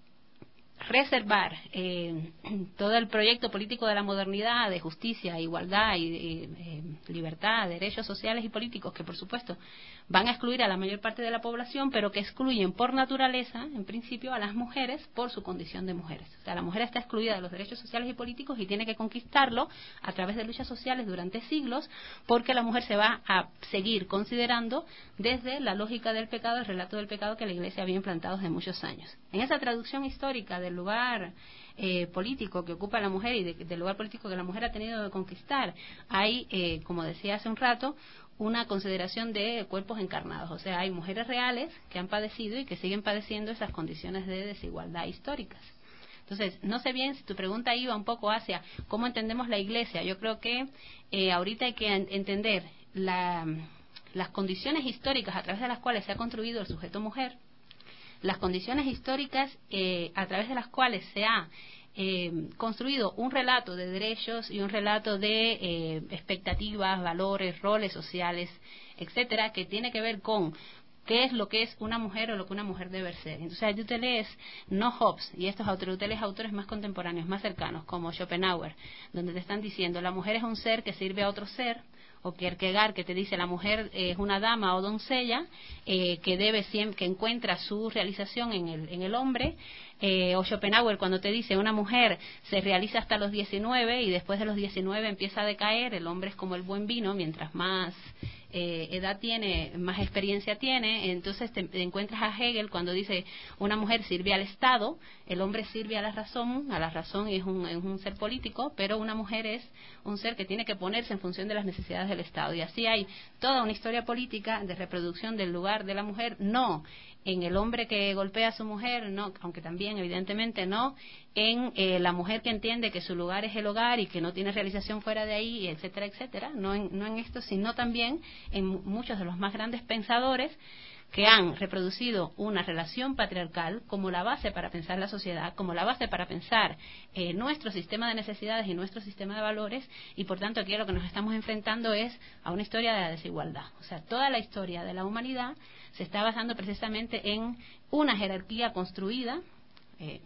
reservar eh, todo el proyecto político de la modernidad, de justicia, igualdad y eh, eh, libertad, derechos sociales y políticos, que por supuesto van a excluir a la mayor parte de la población, pero que excluyen por naturaleza, en principio, a las mujeres por su condición de mujeres. O sea, la mujer está excluida de los derechos sociales y políticos y tiene que conquistarlo a través de luchas sociales durante siglos, porque la mujer se va a seguir considerando desde la lógica del pecado, el relato del pecado que la Iglesia había implantado desde muchos años. En esa traducción histórica del lugar eh, político que ocupa la mujer y de, del lugar político que la mujer ha tenido que conquistar, hay, eh, como decía hace un rato, una consideración de cuerpos encarnados. O sea, hay mujeres reales que han padecido y que siguen padeciendo esas condiciones de desigualdad históricas. Entonces, no sé bien si tu pregunta iba un poco hacia cómo entendemos la Iglesia. Yo creo que eh, ahorita hay que entender la, las condiciones históricas a través de las cuales se ha construido el sujeto mujer, las condiciones históricas eh, a través de las cuales se ha eh, construido un relato de derechos y un relato de eh, expectativas, valores, roles sociales, etcétera, que tiene que ver con qué es lo que es una mujer o lo que una mujer debe ser. Entonces, ahí tú lees no Hobbes y estos autores, tú lees autores más contemporáneos, más cercanos, como Schopenhauer, donde te están diciendo la mujer es un ser que sirve a otro ser, o Kierkegaard, que te dice la mujer es una dama o doncella eh, que debe siempre, que encuentra su realización en el, en el hombre, eh, o Schopenhauer cuando te dice una mujer se realiza hasta los diecinueve y después de los diecinueve empieza a decaer, el hombre es como el buen vino, mientras más eh, edad tiene, más experiencia tiene. Entonces te, te encuentras a Hegel cuando dice una mujer sirve al Estado, el hombre sirve a la razón, a la razón es un, es un ser político, pero una mujer es un ser que tiene que ponerse en función de las necesidades del Estado. Y así hay toda una historia política de reproducción del lugar de la mujer, no en el hombre que golpea a su mujer, no, aunque también evidentemente no, en eh, la mujer que entiende que su lugar es el hogar y que no tiene realización fuera de ahí, etcétera, etcétera, no en, no en esto, sino también en muchos de los más grandes pensadores que han reproducido una relación patriarcal como la base para pensar la sociedad, como la base para pensar eh, nuestro sistema de necesidades y nuestro sistema de valores, y por tanto aquí lo que nos estamos enfrentando es a una historia de la desigualdad. O sea, toda la historia de la humanidad se está basando precisamente en una jerarquía construida eh,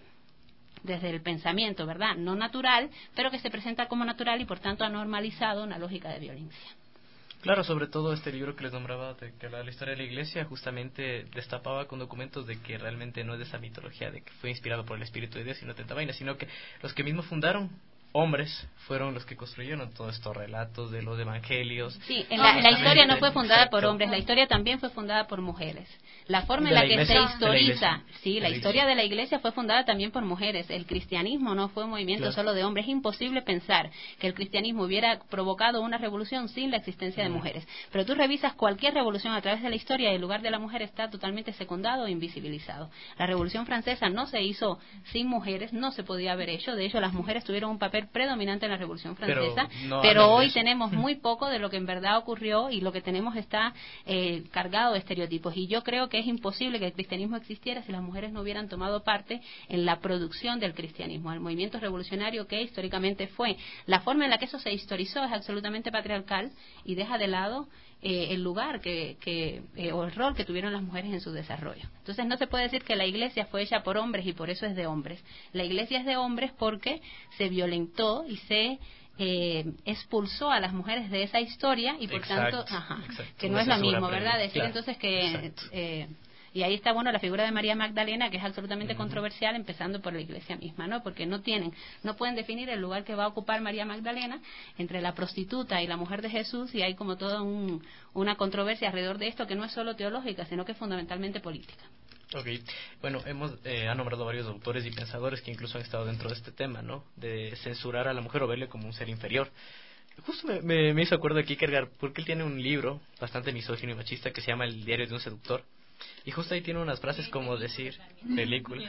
desde el pensamiento, ¿verdad?, no natural, pero que se presenta como natural y por tanto ha normalizado una lógica de violencia. Claro, sobre todo este libro que les nombraba, de que hablaba de la historia de la Iglesia, justamente destapaba con documentos de que realmente no es de esa mitología de que fue inspirado por el Espíritu de Dios y no tanta vaina, sino que los que mismos fundaron hombres fueron los que construyeron todos estos relatos de los evangelios. Sí, en la, la historia no fue fundada por hombres, la historia también fue fundada por mujeres. La forma en la, la que iglesia, se historiza, sí, la, la historia de la iglesia fue fundada también por mujeres. El cristianismo no fue un movimiento claro. solo de hombres. Es imposible pensar que el cristianismo hubiera provocado una revolución sin la existencia de mujeres. Pero tú revisas cualquier revolución a través de la historia y el lugar de la mujer está totalmente secundado e invisibilizado. La Revolución Francesa no se hizo sin mujeres, no se podía haber hecho. De hecho, las mujeres tuvieron un papel predominante en la Revolución Francesa, pero, no pero hoy tenemos muy poco de lo que en verdad ocurrió y lo que tenemos está eh, cargado de estereotipos. Y yo creo que es imposible que el cristianismo existiera si las mujeres no hubieran tomado parte en la producción del cristianismo. El movimiento revolucionario que históricamente fue, la forma en la que eso se historizó es absolutamente patriarcal y deja de lado eh, el lugar que, que eh, o el rol que tuvieron las mujeres en su desarrollo. Entonces no se puede decir que la iglesia fue hecha por hombres y por eso es de hombres. La iglesia es de hombres porque se violentó y se Eh, expulsó a las mujeres de esa historia y por exacto, tanto ajá, exacto. que no Una es lo mismo, previa. ¿verdad? Decir claro, entonces que eh, y ahí está bueno la figura de María Magdalena, que es absolutamente uh-huh. controversial, empezando por la iglesia misma, ¿no? Porque no tienen, no pueden definir el lugar que va a ocupar María Magdalena entre la prostituta y la mujer de Jesús, y hay como toda un, una controversia alrededor de esto que no es solo teológica, sino que es fundamentalmente política. Ok, bueno, hemos eh, ha nombrado varios autores y pensadores que incluso han estado dentro de este tema, ¿no? De censurar a la mujer o verle como un ser inferior. Justo me, me, me hizo acuerdo de Kierkegaard, porque él tiene un libro bastante misógino y machista que se llama El diario de un seductor, y justo ahí tiene unas frases como decir, película,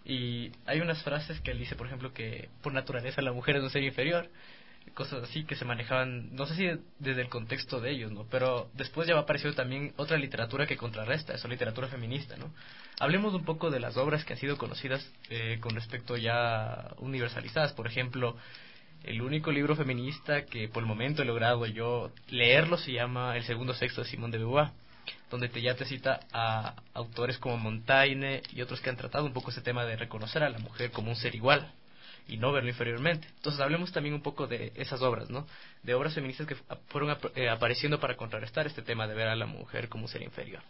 y hay unas frases que él dice, por ejemplo, que por naturaleza la mujer es un ser inferior, cosas así que se manejaban, no sé si desde el contexto de ellos, ¿no? Pero después ya va apareciendo también otra literatura que contrarresta, esa literatura feminista, ¿no? Hablemos un poco de las obras que han sido conocidas eh, con respecto ya universalizadas. Por ejemplo, el único libro feminista que por el momento he logrado yo leerlo se llama El segundo sexo de Simone de Beauvoir, donde te, ya te cita a autores como Montaigne y otros que han tratado un poco ese tema de reconocer a la mujer como un ser igual y no verlo inferiormente. Entonces hablemos también un poco de esas obras, ¿no? De obras feministas que fueron ap- eh, apareciendo para contrarrestar este tema de ver a la mujer como un ser inferior.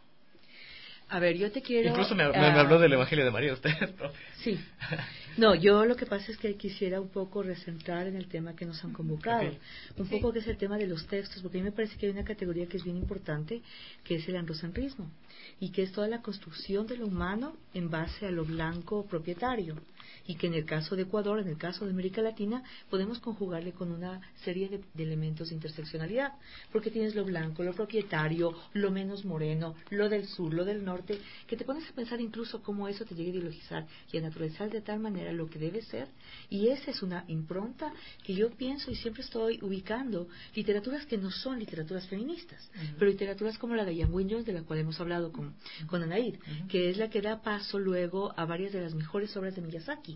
A ver, yo te quiero... Incluso me, uh, me habló del Evangelio de María usted, ¿no? Sí. No, yo lo que pasa es que quisiera un poco recentrar en el tema que nos han convocado. Okay. Un sí. poco que es el tema de los textos, porque a mí me parece que hay una categoría que es bien importante, que es el androcentrismo, y que es toda la construcción de lo humano en base a lo blanco propietario. Y que en el caso de Ecuador, en el caso de América Latina, podemos conjugarle con una serie de, de elementos de interseccionalidad, porque tienes lo blanco, lo propietario, lo menos moreno, lo del sur, lo del norte, que te pones a pensar incluso cómo eso te llega a ideologizar y a naturalizar de tal manera lo que debe ser, y esa es una impronta que yo pienso y siempre estoy ubicando literaturas que no son literaturas feministas, uh-huh. pero literaturas como la de Ian Winjones, de la cual hemos hablado con, uh-huh. con Anaid, uh-huh. que es la que da paso luego a varias de las mejores obras de Miyazaki.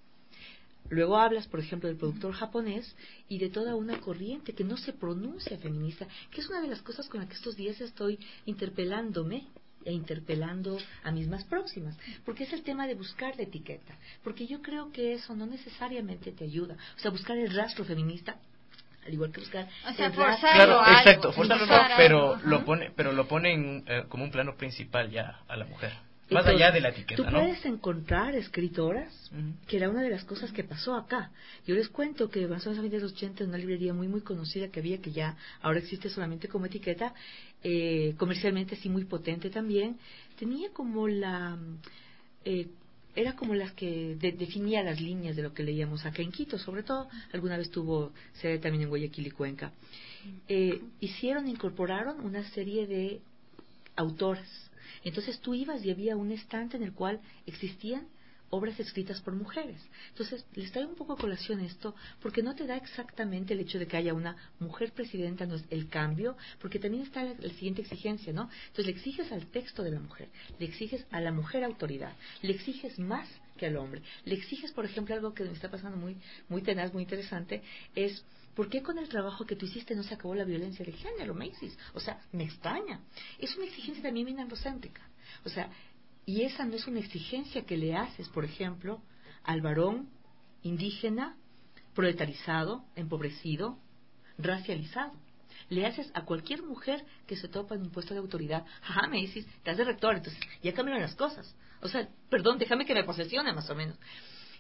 Luego hablas, por ejemplo, del productor japonés y de toda una corriente que no se pronuncia feminista, que es una de las cosas con las que estos días estoy interpelándome e interpelando a mis más próximas, porque es el tema de buscar la etiqueta, porque yo creo que eso no necesariamente te ayuda. O sea, buscar el rastro feminista, al igual que buscar o sea, el forzarlo, claro, exacto, forzarlo no, pero uh-huh. lo pone, pero lo pone en, eh, como un plano principal ya a la mujer. Más Entonces, allá de la etiqueta, tú ¿no? puedes encontrar escritoras, uh-huh. que era una de las cosas que pasó acá. Yo les cuento que más o menos a fines de los ochenta, en una librería muy muy conocida que había, que ya ahora existe solamente como etiqueta, eh, comercialmente sí muy potente también, tenía como la... Eh, era como las que de, definía las líneas de lo que leíamos acá en Quito, sobre todo, alguna vez tuvo sede también en Guayaquil y Cuenca. Eh, hicieron, incorporaron una serie de autoras. Entonces tú ibas y había un estante en el cual existían obras escritas por mujeres. Entonces les traigo un poco a colación esto, porque no te da exactamente el hecho de que haya una mujer presidenta, no es el cambio, porque también está la, la siguiente exigencia, ¿no? Entonces le exiges al texto de la mujer, le exiges a la mujer autoridad, le exiges más que al hombre, le exiges, por ejemplo, algo que me está pasando muy, muy tenaz, muy interesante, es... ¿por qué con el trabajo que tú hiciste no se acabó la violencia de género, Macy's? O sea, me extraña. Es una exigencia también bien androcéntrica. O sea, y esa no es una exigencia que le haces, por ejemplo, al varón indígena, proletarizado, empobrecido, racializado. Le haces a cualquier mujer que se topa en un puesto de autoridad. Ajá, Macy's, estás de rector, entonces ya cambiaron las cosas. O sea, perdón, déjame que me posesione más o menos.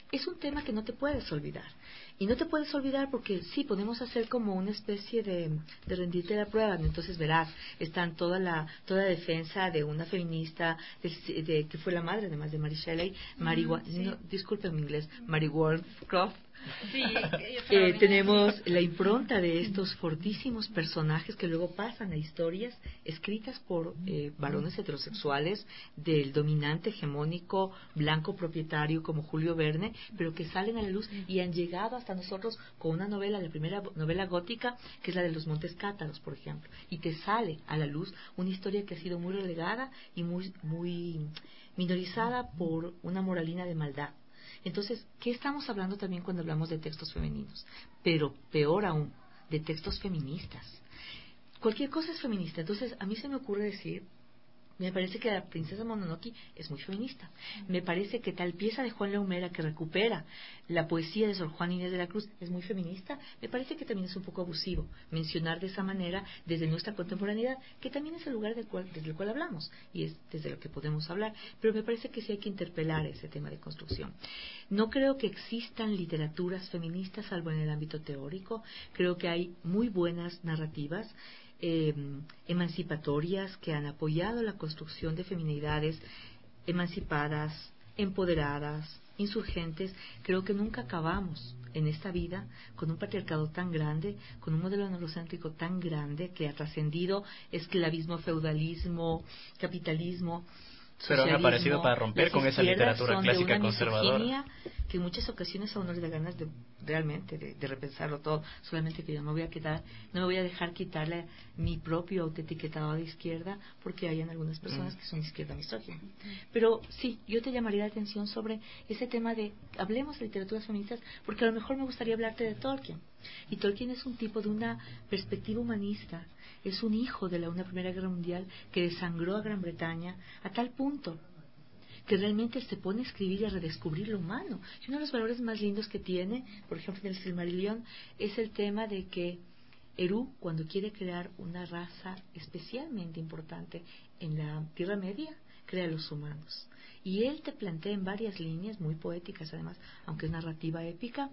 es un tema que no te puedes olvidar. Y no te puedes olvidar porque sí, podemos hacer como una especie de, de rendirte la prueba, ¿no? Entonces verás, están toda la toda la defensa de una feminista de, de, que fue la madre además de Mary Shelley, Mary, mm, sí. no, disculpen mi inglés, Mary Wollstonecraft. Sí, eh, tenemos la impronta de estos fortísimos personajes que luego pasan a historias escritas por eh, varones heterosexuales del dominante hegemónico blanco propietario como Julio Verne, pero que salen a la luz y han llegado hasta nosotros con una novela, la primera novela gótica, que es la de los Montes Cátaros, por ejemplo, y te sale a la luz una historia que ha sido muy relegada y muy, muy minorizada por una moralina de maldad. Entonces, ¿qué estamos hablando también cuando hablamos de textos femeninos? Pero peor aún, de textos feministas. Cualquier cosa es feminista. Entonces, a mí se me ocurre decir, me parece que la princesa Mononoke es muy feminista. Me parece que tal pieza de Juan Lahumera que recupera la poesía de Sor Juana Inés de la Cruz es muy feminista. Me parece que también es un poco abusivo mencionar de esa manera desde nuestra contemporaneidad, que también es el lugar del cual, desde el cual hablamos y es desde lo que podemos hablar. Pero me parece que sí hay que interpelar ese tema de construcción. No creo que existan literaturas feministas salvo en el ámbito teórico. Creo que hay muy buenas narrativas Eh, emancipatorias que han apoyado la construcción de feminidades emancipadas, empoderadas, insurgentes. Creo que nunca acabamos en esta vida con un patriarcado tan grande, con un modelo androcéntrico tan grande que ha trascendido esclavismo, feudalismo, capitalismo, pero han aparecido para romper con esa literatura clásica conservadora, que en muchas ocasiones a uno le da ganas de realmente de, de repensarlo todo. Solamente que yo no me voy a quedar, no me voy a dejar quitarle mi propio autoetiquetado de izquierda, porque hay en algunas personas mm. que son de izquierda misógina. Pero sí, yo te llamaría la atención sobre ese tema de hablemos de literaturas feministas, porque a lo mejor me gustaría hablarte de Tolkien. Y Tolkien es un tipo de una perspectiva humanista, es un hijo de la una Primera Guerra Mundial que desangró a Gran Bretaña a tal punto que realmente se pone a escribir y a redescubrir lo humano. Y uno de los valores más lindos que tiene, por ejemplo en el Silmarillion, es el tema de que Eru, cuando quiere crear una raza especialmente importante en la Tierra Media, crea a los humanos. Y él te plantea en varias líneas, muy poéticas además, aunque es narrativa épica,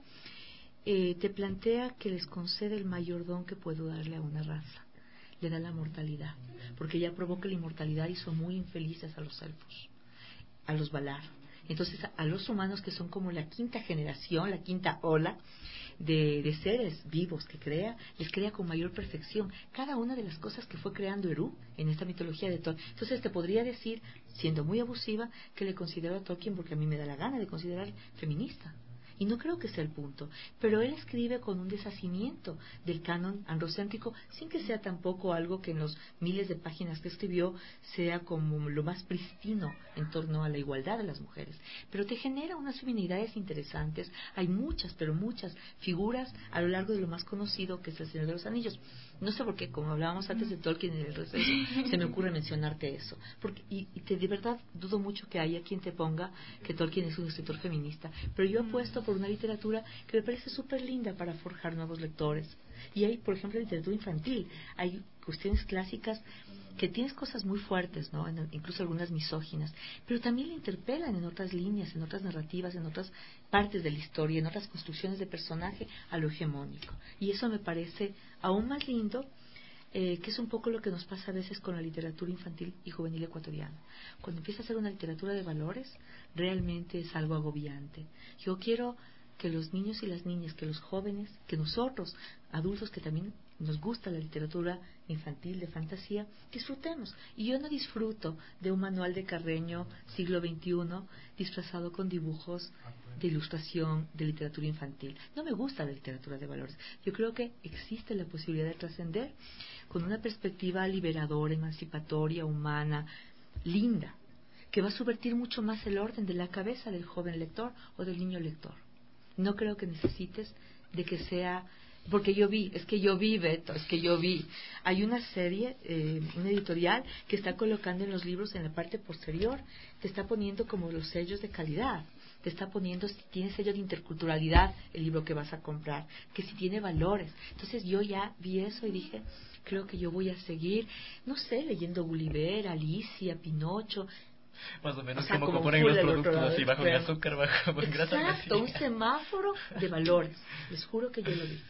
eh, te plantea que les concede el mayor don que puede darle a una raza. Le da la mortalidad, porque ella provoca la inmortalidad y son muy infelices a los elfos, a los Valar. Entonces a los humanos, que son como la quinta generación, la quinta ola de, de seres vivos que crea, les crea con mayor perfección cada una de las cosas que fue creando Eru en esta mitología de Tolkien. Entonces te podría decir, siendo muy abusiva, que le considero a Tolkien, porque a mí me da la gana de considerar feminista. Y no creo que sea el punto, pero él escribe con un deshacimiento del canon androcéntrico, sin que sea tampoco algo que en los miles de páginas que escribió sea como lo más pristino en torno a la igualdad de las mujeres. Pero te genera unas feminidades interesantes. Hay muchas, pero muchas figuras a lo largo de lo más conocido, que es El Señor de los Anillos. No sé por qué, como hablábamos antes de Tolkien en el receso, se me ocurre mencionarte eso. Porque, y, y te, de verdad dudo mucho que haya quien te ponga que Tolkien es un escritor feminista. Pero yo apuesto por una literatura que me parece súper linda para forjar nuevos lectores. Y hay, por ejemplo, literatura infantil. Hay cuestiones clásicas que tienes cosas muy fuertes, ¿no? En, incluso algunas misóginas, pero también le interpelan en otras líneas, en otras narrativas, en otras partes de la historia, en otras construcciones de personaje a lo hegemónico. Y eso me parece aún más lindo, eh, que es un poco lo que nos pasa a veces con la literatura infantil y juvenil ecuatoriana. Cuando empieza a ser una literatura de valores, realmente es algo agobiante. Yo quiero que los niños y las niñas, que los jóvenes, que nosotros, adultos que también nos gusta la literatura infantil de fantasía, disfrutemos. Y yo no disfruto de un manual de Carreño siglo veintiuno disfrazado con dibujos de ilustración de literatura infantil. No me gusta la literatura de valores. Yo creo que existe la posibilidad de trascender con una perspectiva liberadora, emancipatoria, humana, linda, que va a subvertir mucho más el orden de la cabeza del joven lector o del niño lector. No creo que necesites de que sea, porque yo vi, es que yo vi, Beto, es que yo vi. Hay una serie, eh, una editorial que está colocando en los libros en la parte posterior, te está poniendo como los sellos de calidad, te está poniendo si tiene sello de interculturalidad el libro que vas a comprar, que si tiene valores. Entonces yo ya vi eso y dije, creo que yo voy a seguir, no sé, leyendo Gulliver, Alicia, Pinocho, Más o menos O sea, como, como ponen full los del otro productos lado así del bajo en extremo. azúcar, bajo en grasa. Exacto, un semáforo de valores. Les juro que yo lo vi.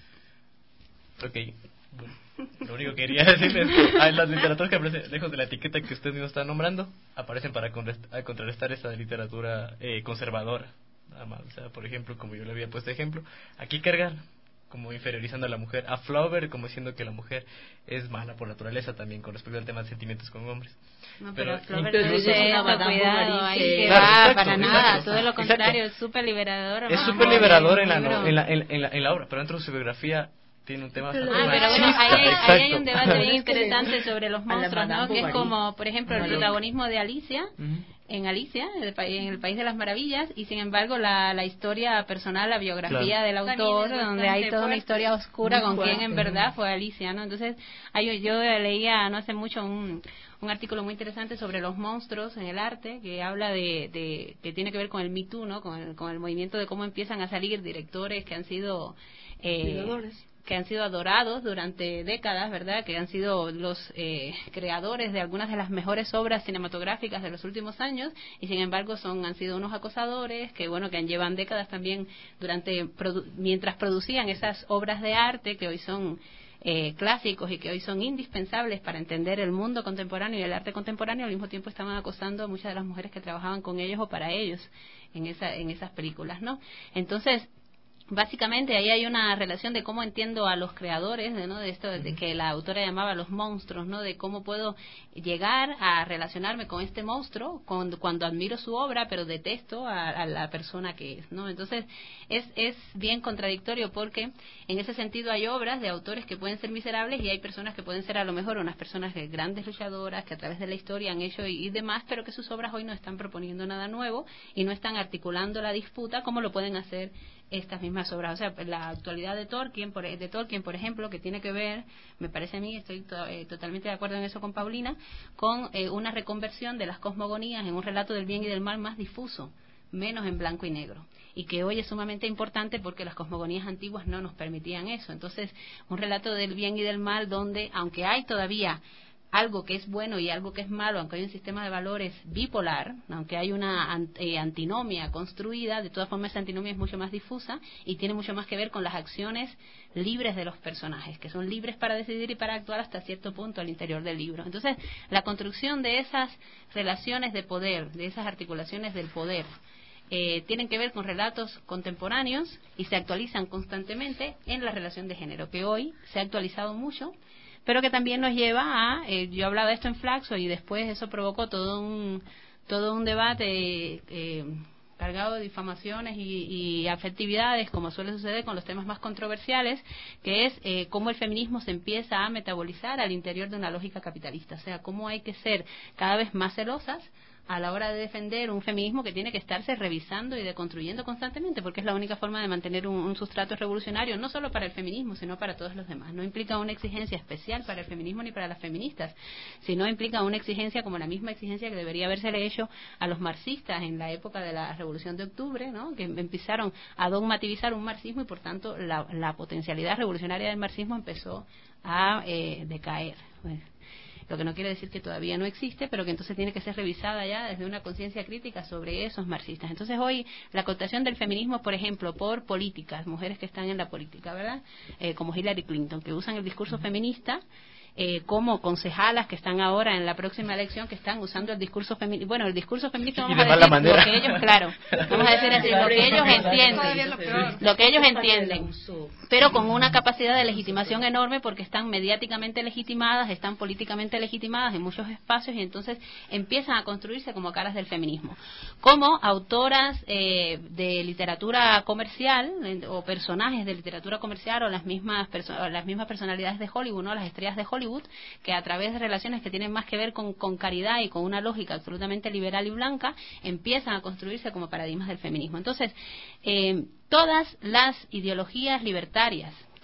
Ok, bueno, lo único que quería decirles es que ah, las literaturas que aparecen lejos de la etiqueta que usted mismo está nombrando aparecen para conrest- a contrarrestar esa literatura eh, conservadora. Nada más, o sea, por ejemplo, como yo le había puesto ejemplo, aquí cargar como inferiorizando a la mujer, a Flaubert como diciendo que la mujer es mala por naturaleza también con respecto al tema de sentimientos con hombres. No, pero, pero Flaubert pero no dice dice una eso, Madame cuidado, Bovary ahí que- que Claro, va, exacto, para nada, exacto, todo lo exacto. contrario, es súper liberador. Es Madame súper Bovary, liberador en la, libro. no- en, la, en, en, la, en la obra, pero dentro de su biografía tiene un tema Pero- bastante Ah, pero bueno, machista. ahí, hay- ahí hay un Exacto. debate bien Es que le- interesante sobre los a la monstruos, ¿no? Madame Que es Bovary. como, por ejemplo, el Una loca. protagonismo de Alicia, Ujú. en Alicia, en el, pa- en el País de las Maravillas, y sin embargo la, la historia personal, la biografía Claro. del También autor, es donde hay bastante toda una fuerte. historia oscura Muy con fuerte, quien en ¿no? verdad fue Alicia, ¿no? Entonces, hay, yo leía no hace mucho un, un artículo muy interesante sobre los monstruos en el arte, que habla de, de que tiene que ver con el Me Too, ¿no? Con el, con el movimiento de cómo empiezan a salir directores que han sido... Eh, Violadores. que han sido adorados durante décadas, ¿verdad? Que han sido los eh, creadores de algunas de las mejores obras cinematográficas de los últimos años y sin embargo son han sido unos acosadores que bueno que han llevan décadas también durante produ- mientras producían esas obras de arte que hoy son eh, clásicos y que hoy son indispensables para entender el mundo contemporáneo y el arte contemporáneo. Al mismo tiempo estaban acosando a muchas de las mujeres que trabajaban con ellos o para ellos en esa en esas películas, ¿no? Entonces básicamente ahí hay una relación de cómo entiendo a los creadores, de, ¿no? de esto de que la autora llamaba los monstruos, ¿no? De cómo puedo llegar a relacionarme con este monstruo cuando, cuando admiro su obra, pero detesto a, a la persona que es, ¿no? Entonces es es bien contradictorio porque en ese sentido hay obras de autores que pueden ser miserables y hay personas que pueden ser a lo mejor unas personas que, grandes luchadoras que a través de la historia han hecho y, y demás, pero que sus obras hoy no están proponiendo nada nuevo y no están articulando la disputa como lo pueden hacer estas mismas obras. O sea, la actualidad de Tolkien, por, de Tolkien, por ejemplo, que tiene que ver, me parece a mí, estoy to, eh, totalmente de acuerdo en eso con Paulina, con eh, una reconversión de las cosmogonías en un relato del bien y del mal más difuso, menos en blanco y negro, y que hoy es sumamente importante porque las cosmogonías antiguas no nos permitían eso. Entonces, un relato del bien y del mal donde, aunque hay todavía algo que es bueno y algo que es malo, aunque hay un sistema de valores bipolar, aunque hay una ant, eh, antinomia construida, de todas formas esa antinomia es mucho más difusa y tiene mucho más que ver con las acciones libres de los personajes, que son libres para decidir y para actuar hasta cierto punto al interior del libro. Entonces, la construcción de esas relaciones de poder, de esas articulaciones del poder, eh, tienen que ver con relatos contemporáneos y se actualizan constantemente en la relación de género, que hoy se ha actualizado mucho, pero que también nos lleva a, eh, yo hablaba de esto en Flaxo y después eso provocó todo un todo un debate eh, cargado de difamaciones y, y afectividades, como suele suceder con los temas más controversiales, que es eh, cómo el feminismo se empieza a metabolizar al interior de una lógica capitalista, o sea, cómo hay que ser cada vez más celosas a la hora de defender un feminismo que tiene que estarse revisando y deconstruyendo constantemente, porque es la única forma de mantener un, un sustrato revolucionario, no solo para el feminismo, sino para todos los demás. No implica una exigencia especial para el feminismo ni para las feministas, sino implica una exigencia como la misma exigencia que debería habérsele hecho a los marxistas en la época de la Revolución de Octubre, ¿no? Que empezaron a dogmatizar un marxismo y por tanto la, la potencialidad revolucionaria del marxismo empezó a eh, decaer. Lo que no quiere decir que todavía no existe, pero que entonces tiene que ser revisada ya desde una conciencia crítica sobre esos marxistas. Entonces hoy la cooptación del feminismo, por ejemplo, por políticas, mujeres que están en la política, ¿verdad? Eh, como Hillary Clinton, que usan el discurso feminista, eh, como concejalas que están ahora en la próxima elección que están usando el discurso feminista, bueno, el discurso feminista vamos a decir lo que ellos, claro, vamos a decir así, lo que ellos entienden, lo que ellos entienden, pero con una capacidad de legitimación enorme porque están mediáticamente legitimadas, están políticamente legitimadas en muchos espacios y entonces empiezan a construirse como caras del feminismo, como autoras eh, de literatura comercial eh, o personajes de literatura comercial o las mismas perso- las mismas personalidades de Hollywood, ¿no? Las estrellas de Hollywood, que a través de relaciones que tienen más que ver con, con caridad y con una lógica absolutamente liberal y blanca, empiezan a construirse como paradigmas del feminismo. Entonces, eh, todas las ideologías libertarias,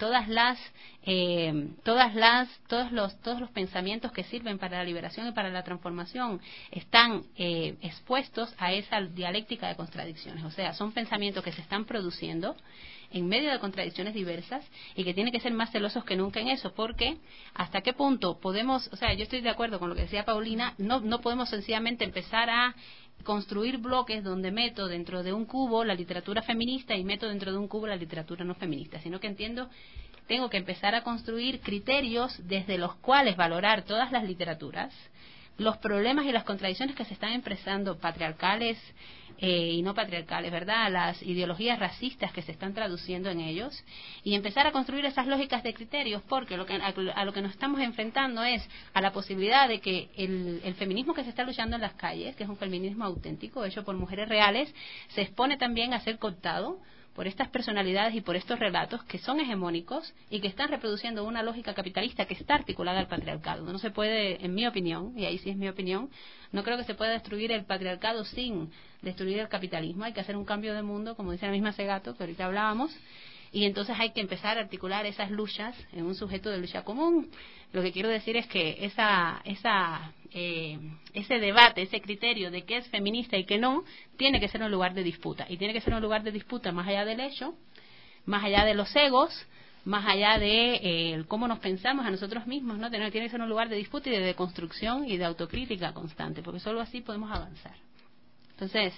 todas las eh, todas las todos los todos los pensamientos que sirven para la liberación y para la transformación están eh, expuestos a esa dialéctica de contradicciones. O sea, son pensamientos que se están produciendo en medio de contradicciones diversas y que tienen que ser más celosos que nunca en eso, porque hasta qué punto podemos, o sea, yo estoy de acuerdo con lo que decía Paulina, no no podemos sencillamente empezar a construir bloques donde meto dentro de un cubo la literatura feminista y meto dentro de un cubo la literatura no feminista, sino que entiendo, tengo que empezar a construir criterios desde los cuales valorar todas las literaturas, los problemas y las contradicciones que se están expresando, patriarcales eh, y no patriarcales, ¿verdad? Las ideologías racistas que se están traduciendo en ellos, y empezar a construir esas lógicas de criterios, porque lo que, a, a lo que nos estamos enfrentando es a la posibilidad de que el, el feminismo que se está luchando en las calles, que es un feminismo auténtico, hecho por mujeres reales, se expone también a ser cooptado por estas personalidades y por estos relatos que son hegemónicos y que están reproduciendo una lógica capitalista que está articulada al patriarcado. No se puede, en mi opinión, y ahí sí es mi opinión, no creo que se pueda destruir el patriarcado sin destruir el capitalismo. Hay que hacer un cambio de mundo, como dice la misma Segato, que ahorita hablábamos, y entonces hay que empezar a articular esas luchas en un sujeto de lucha común. Lo que quiero decir es que esa, esa, eh, ese debate, ese criterio de qué es feminista y qué no, tiene que ser un lugar de disputa. Y tiene que ser un lugar de disputa más allá del hecho, más allá de los egos, más allá de eh, cómo nos pensamos a nosotros mismos, ¿no? Tiene que ser un lugar de disputa y de deconstrucción y de autocrítica constante, porque solo así podemos avanzar. Entonces,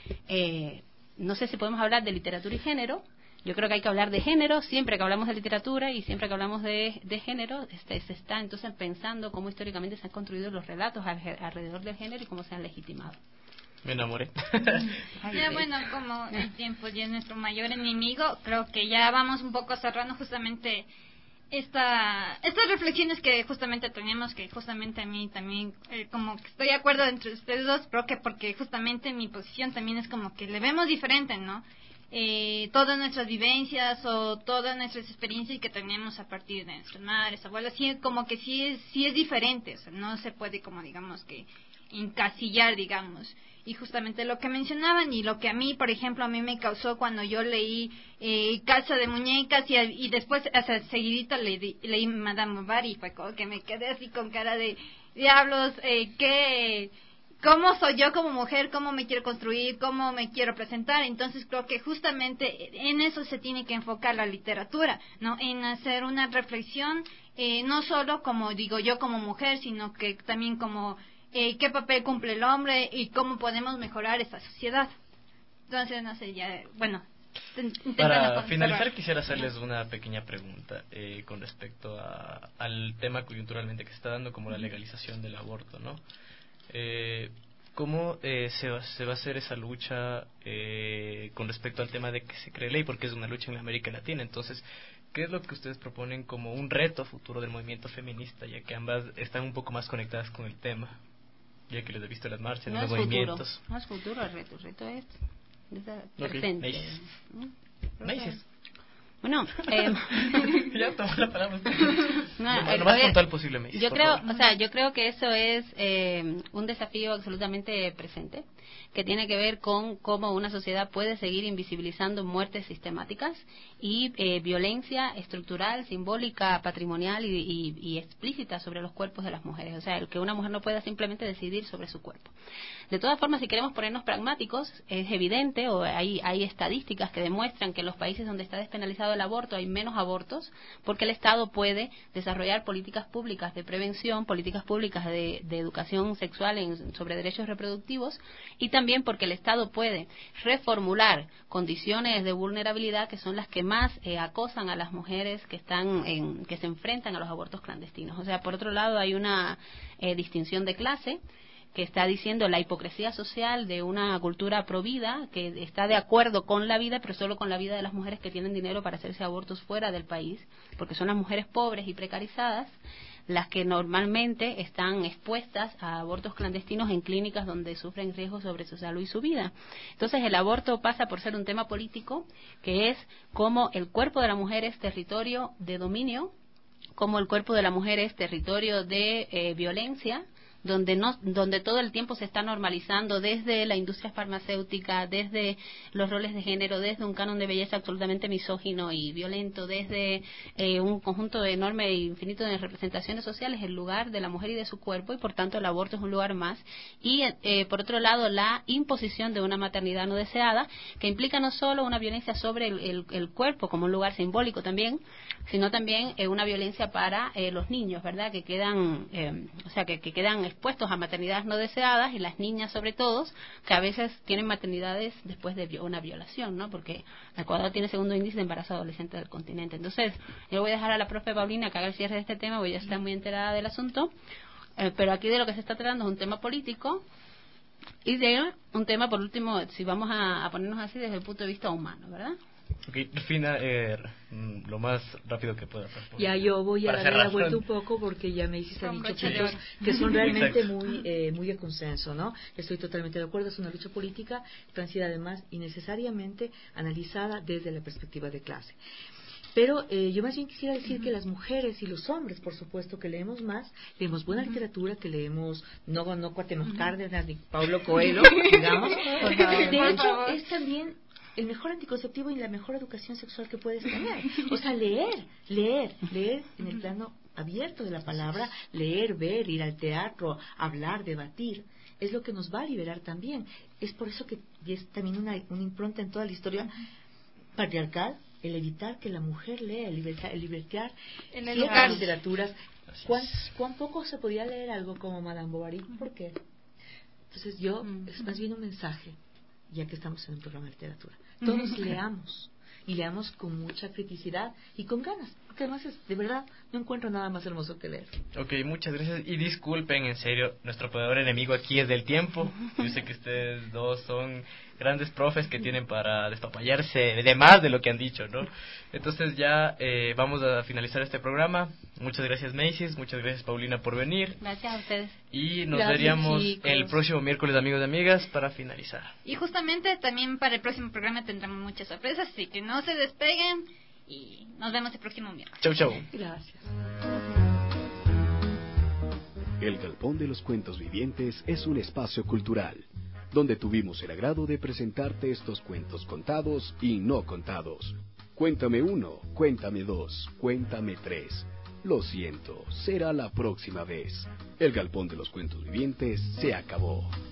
eh, no sé si podemos hablar de literatura y género. Yo creo que hay que hablar de género siempre que hablamos de literatura y siempre que hablamos de, de género, este, se está entonces pensando cómo históricamente se han construido los relatos alrededor del género y cómo se han legitimado. Me enamoré. Ya, bueno, como el tiempo ya es nuestro mayor enemigo, creo que ya vamos un poco cerrando justamente esta estas reflexiones que justamente teníamos, que justamente a mí también, eh, como que estoy de acuerdo entre ustedes dos, pero que porque justamente mi posición también es como que le vemos diferente, ¿no? Eh, todas nuestras vivencias o todas nuestras experiencias que tenemos a partir de nuestras madres, abuelas, sí, como que sí es, sí es diferente, o sea, no se puede como digamos que encasillar, digamos. Y justamente lo que mencionaban y lo que a mí, por ejemplo, a mí me causó cuando yo leí eh, Casa de Muñecas y, y después, o sea, seguidito leí, leí Madame Bovary, fue como que me quedé así con cara de diablos, eh, ¿qué...? ¿Cómo soy yo como mujer? ¿Cómo me quiero construir? ¿Cómo me quiero presentar? Entonces creo que justamente en eso se tiene que enfocar la literatura, ¿no? En hacer una reflexión, eh, no solo como digo yo como mujer, sino que también como eh, qué papel cumple el hombre y cómo podemos mejorar esta sociedad. Entonces, no sé, ya, bueno... Para finalizar quisiera hacerles una pequeña pregunta eh, con respecto a, al tema coyunturalmente que se está dando como la legalización del aborto, ¿no? Eh, ¿Cómo eh, se, va, se va a hacer esa lucha eh, con respecto al tema de que se cree ley? Porque es una lucha en la América Latina. Entonces, ¿qué es lo que ustedes proponen como un reto futuro del movimiento feminista? Ya que ambas están un poco más conectadas con el tema, ya que les he visto en las marchas, en no los es movimientos. Futuro. No es futuro el reto, el reto es, es okay. presente. Nice. ¿Mm? Nice. Bueno, eh, ya tomó la palabra. No, lo, lo más puntual posible, me yo creo, favor. o sea, yo creo que eso es eh, un desafío absolutamente presente, que tiene que ver con cómo una sociedad puede seguir invisibilizando muertes sistemáticas y eh, violencia estructural, simbólica, patrimonial y, y, y explícita sobre los cuerpos de las mujeres. O sea, el que una mujer no pueda simplemente decidir sobre su cuerpo. De todas formas, si queremos ponernos pragmáticos, es evidente, o hay, hay estadísticas que demuestran que en los países donde está despenalizado el aborto hay menos abortos, porque el Estado puede desarrollar políticas públicas de prevención, políticas públicas de, de educación sexual en, sobre derechos reproductivos, y también porque el Estado puede reformular condiciones de vulnerabilidad que son las que más eh, acosan a las mujeres que están en, que se enfrentan a los abortos clandestinos. O sea, por otro lado hay una eh, distinción de clase que está diciendo la hipocresía social de una cultura provida que está de acuerdo con la vida, pero solo con la vida de las mujeres que tienen dinero para hacerse abortos fuera del país, porque son las mujeres pobres y precarizadas las que normalmente están expuestas a abortos clandestinos en clínicas donde sufren riesgos sobre su salud y su vida. Entonces el aborto pasa por ser un tema político, que es como el cuerpo de la mujer es territorio de dominio, como el cuerpo de la mujer es territorio de eh, violencia, donde no donde todo el tiempo se está normalizando desde la industria farmacéutica, desde los roles de género, desde un canon de belleza absolutamente misógino y violento, desde eh, un conjunto enorme e infinito de representaciones sociales, el lugar de la mujer y de su cuerpo, y por tanto el aborto es un lugar más. Y eh, por otro lado, la imposición de una maternidad no deseada, que implica no solo una violencia sobre el, el, el cuerpo como un lugar simbólico también, sino también eh, una violencia para eh, los niños, ¿verdad? Que quedan, eh, o sea, que, que quedan expuestos a maternidades no deseadas, y las niñas sobre todo, que a veces tienen maternidades después de una violación, ¿no? Porque Ecuador tiene segundo índice de embarazo adolescente del continente. Entonces, yo voy a dejar a la profe Paulina que haga el cierre de este tema, porque ella está muy enterada del asunto, eh, pero aquí de lo que se está tratando es un tema político y de un tema, por último, si vamos a, a ponernos así desde el punto de vista humano, ¿verdad? Ok, Rufina, eh, lo más rápido que pueda. Ya, yo voy a Para darle la cerrar. vuelta un poco porque ya me hiciste Con dicho broche de puntos oro. que son realmente Exacto. muy eh, muy de consenso, ¿no? Estoy totalmente de acuerdo, es una lucha política, pero han sido además innecesariamente analizada desde la perspectiva de clase. Pero eh, yo más bien quisiera decir que las mujeres y los hombres, por supuesto, que leemos más, leemos buena literatura, que leemos no, no Cuauhtémoc Cárdenas ni Paulo Coelho, digamos. De hecho, es también el mejor anticonceptivo y la mejor educación sexual que puedes tener. O sea, leer, leer, leer en el plano abierto de la palabra, leer, ver, ir al teatro, hablar, debatir, es lo que nos va a liberar también. Es por eso que es también una, una impronta en toda la historia patriarcal, el evitar que la mujer lea, el libertar, el libertar El ciertas educar. literaturas. ¿Cuán, ¿Cuán poco se podía leer algo como Madame Bovary? ¿Por qué? Entonces yo, es más bien un mensaje, ya que estamos en un programa de literatura. Todos leamos, y leamos con mucha criticidad y con ganas, porque además es, de verdad, no encuentro nada más hermoso que leer. Ok, muchas gracias. Y disculpen, en serio, nuestro peor enemigo aquí es del tiempo. Yo sé que ustedes dos son grandes profes que tienen para despapallarse de más de lo que han dicho, ¿no? Entonces ya eh, vamos a finalizar este programa. Muchas gracias, Macy's. Muchas gracias, Paulina, por venir. Gracias a ustedes. Y nos Gracias, veríamos chicos. el próximo miércoles, amigos y amigas, para finalizar. Y justamente también para el próximo programa tendremos muchas sorpresas, así que no se despeguen y nos vemos el próximo miércoles. Chau, chau. Gracias. El Galpón de los Cuentos Vivientes es un espacio cultural, donde tuvimos el agrado de presentarte estos cuentos contados y no contados. Cuéntame uno, cuéntame dos, cuéntame tres. Lo siento, será la próxima vez. El Galpón de los Cuentos Vivientes se acabó.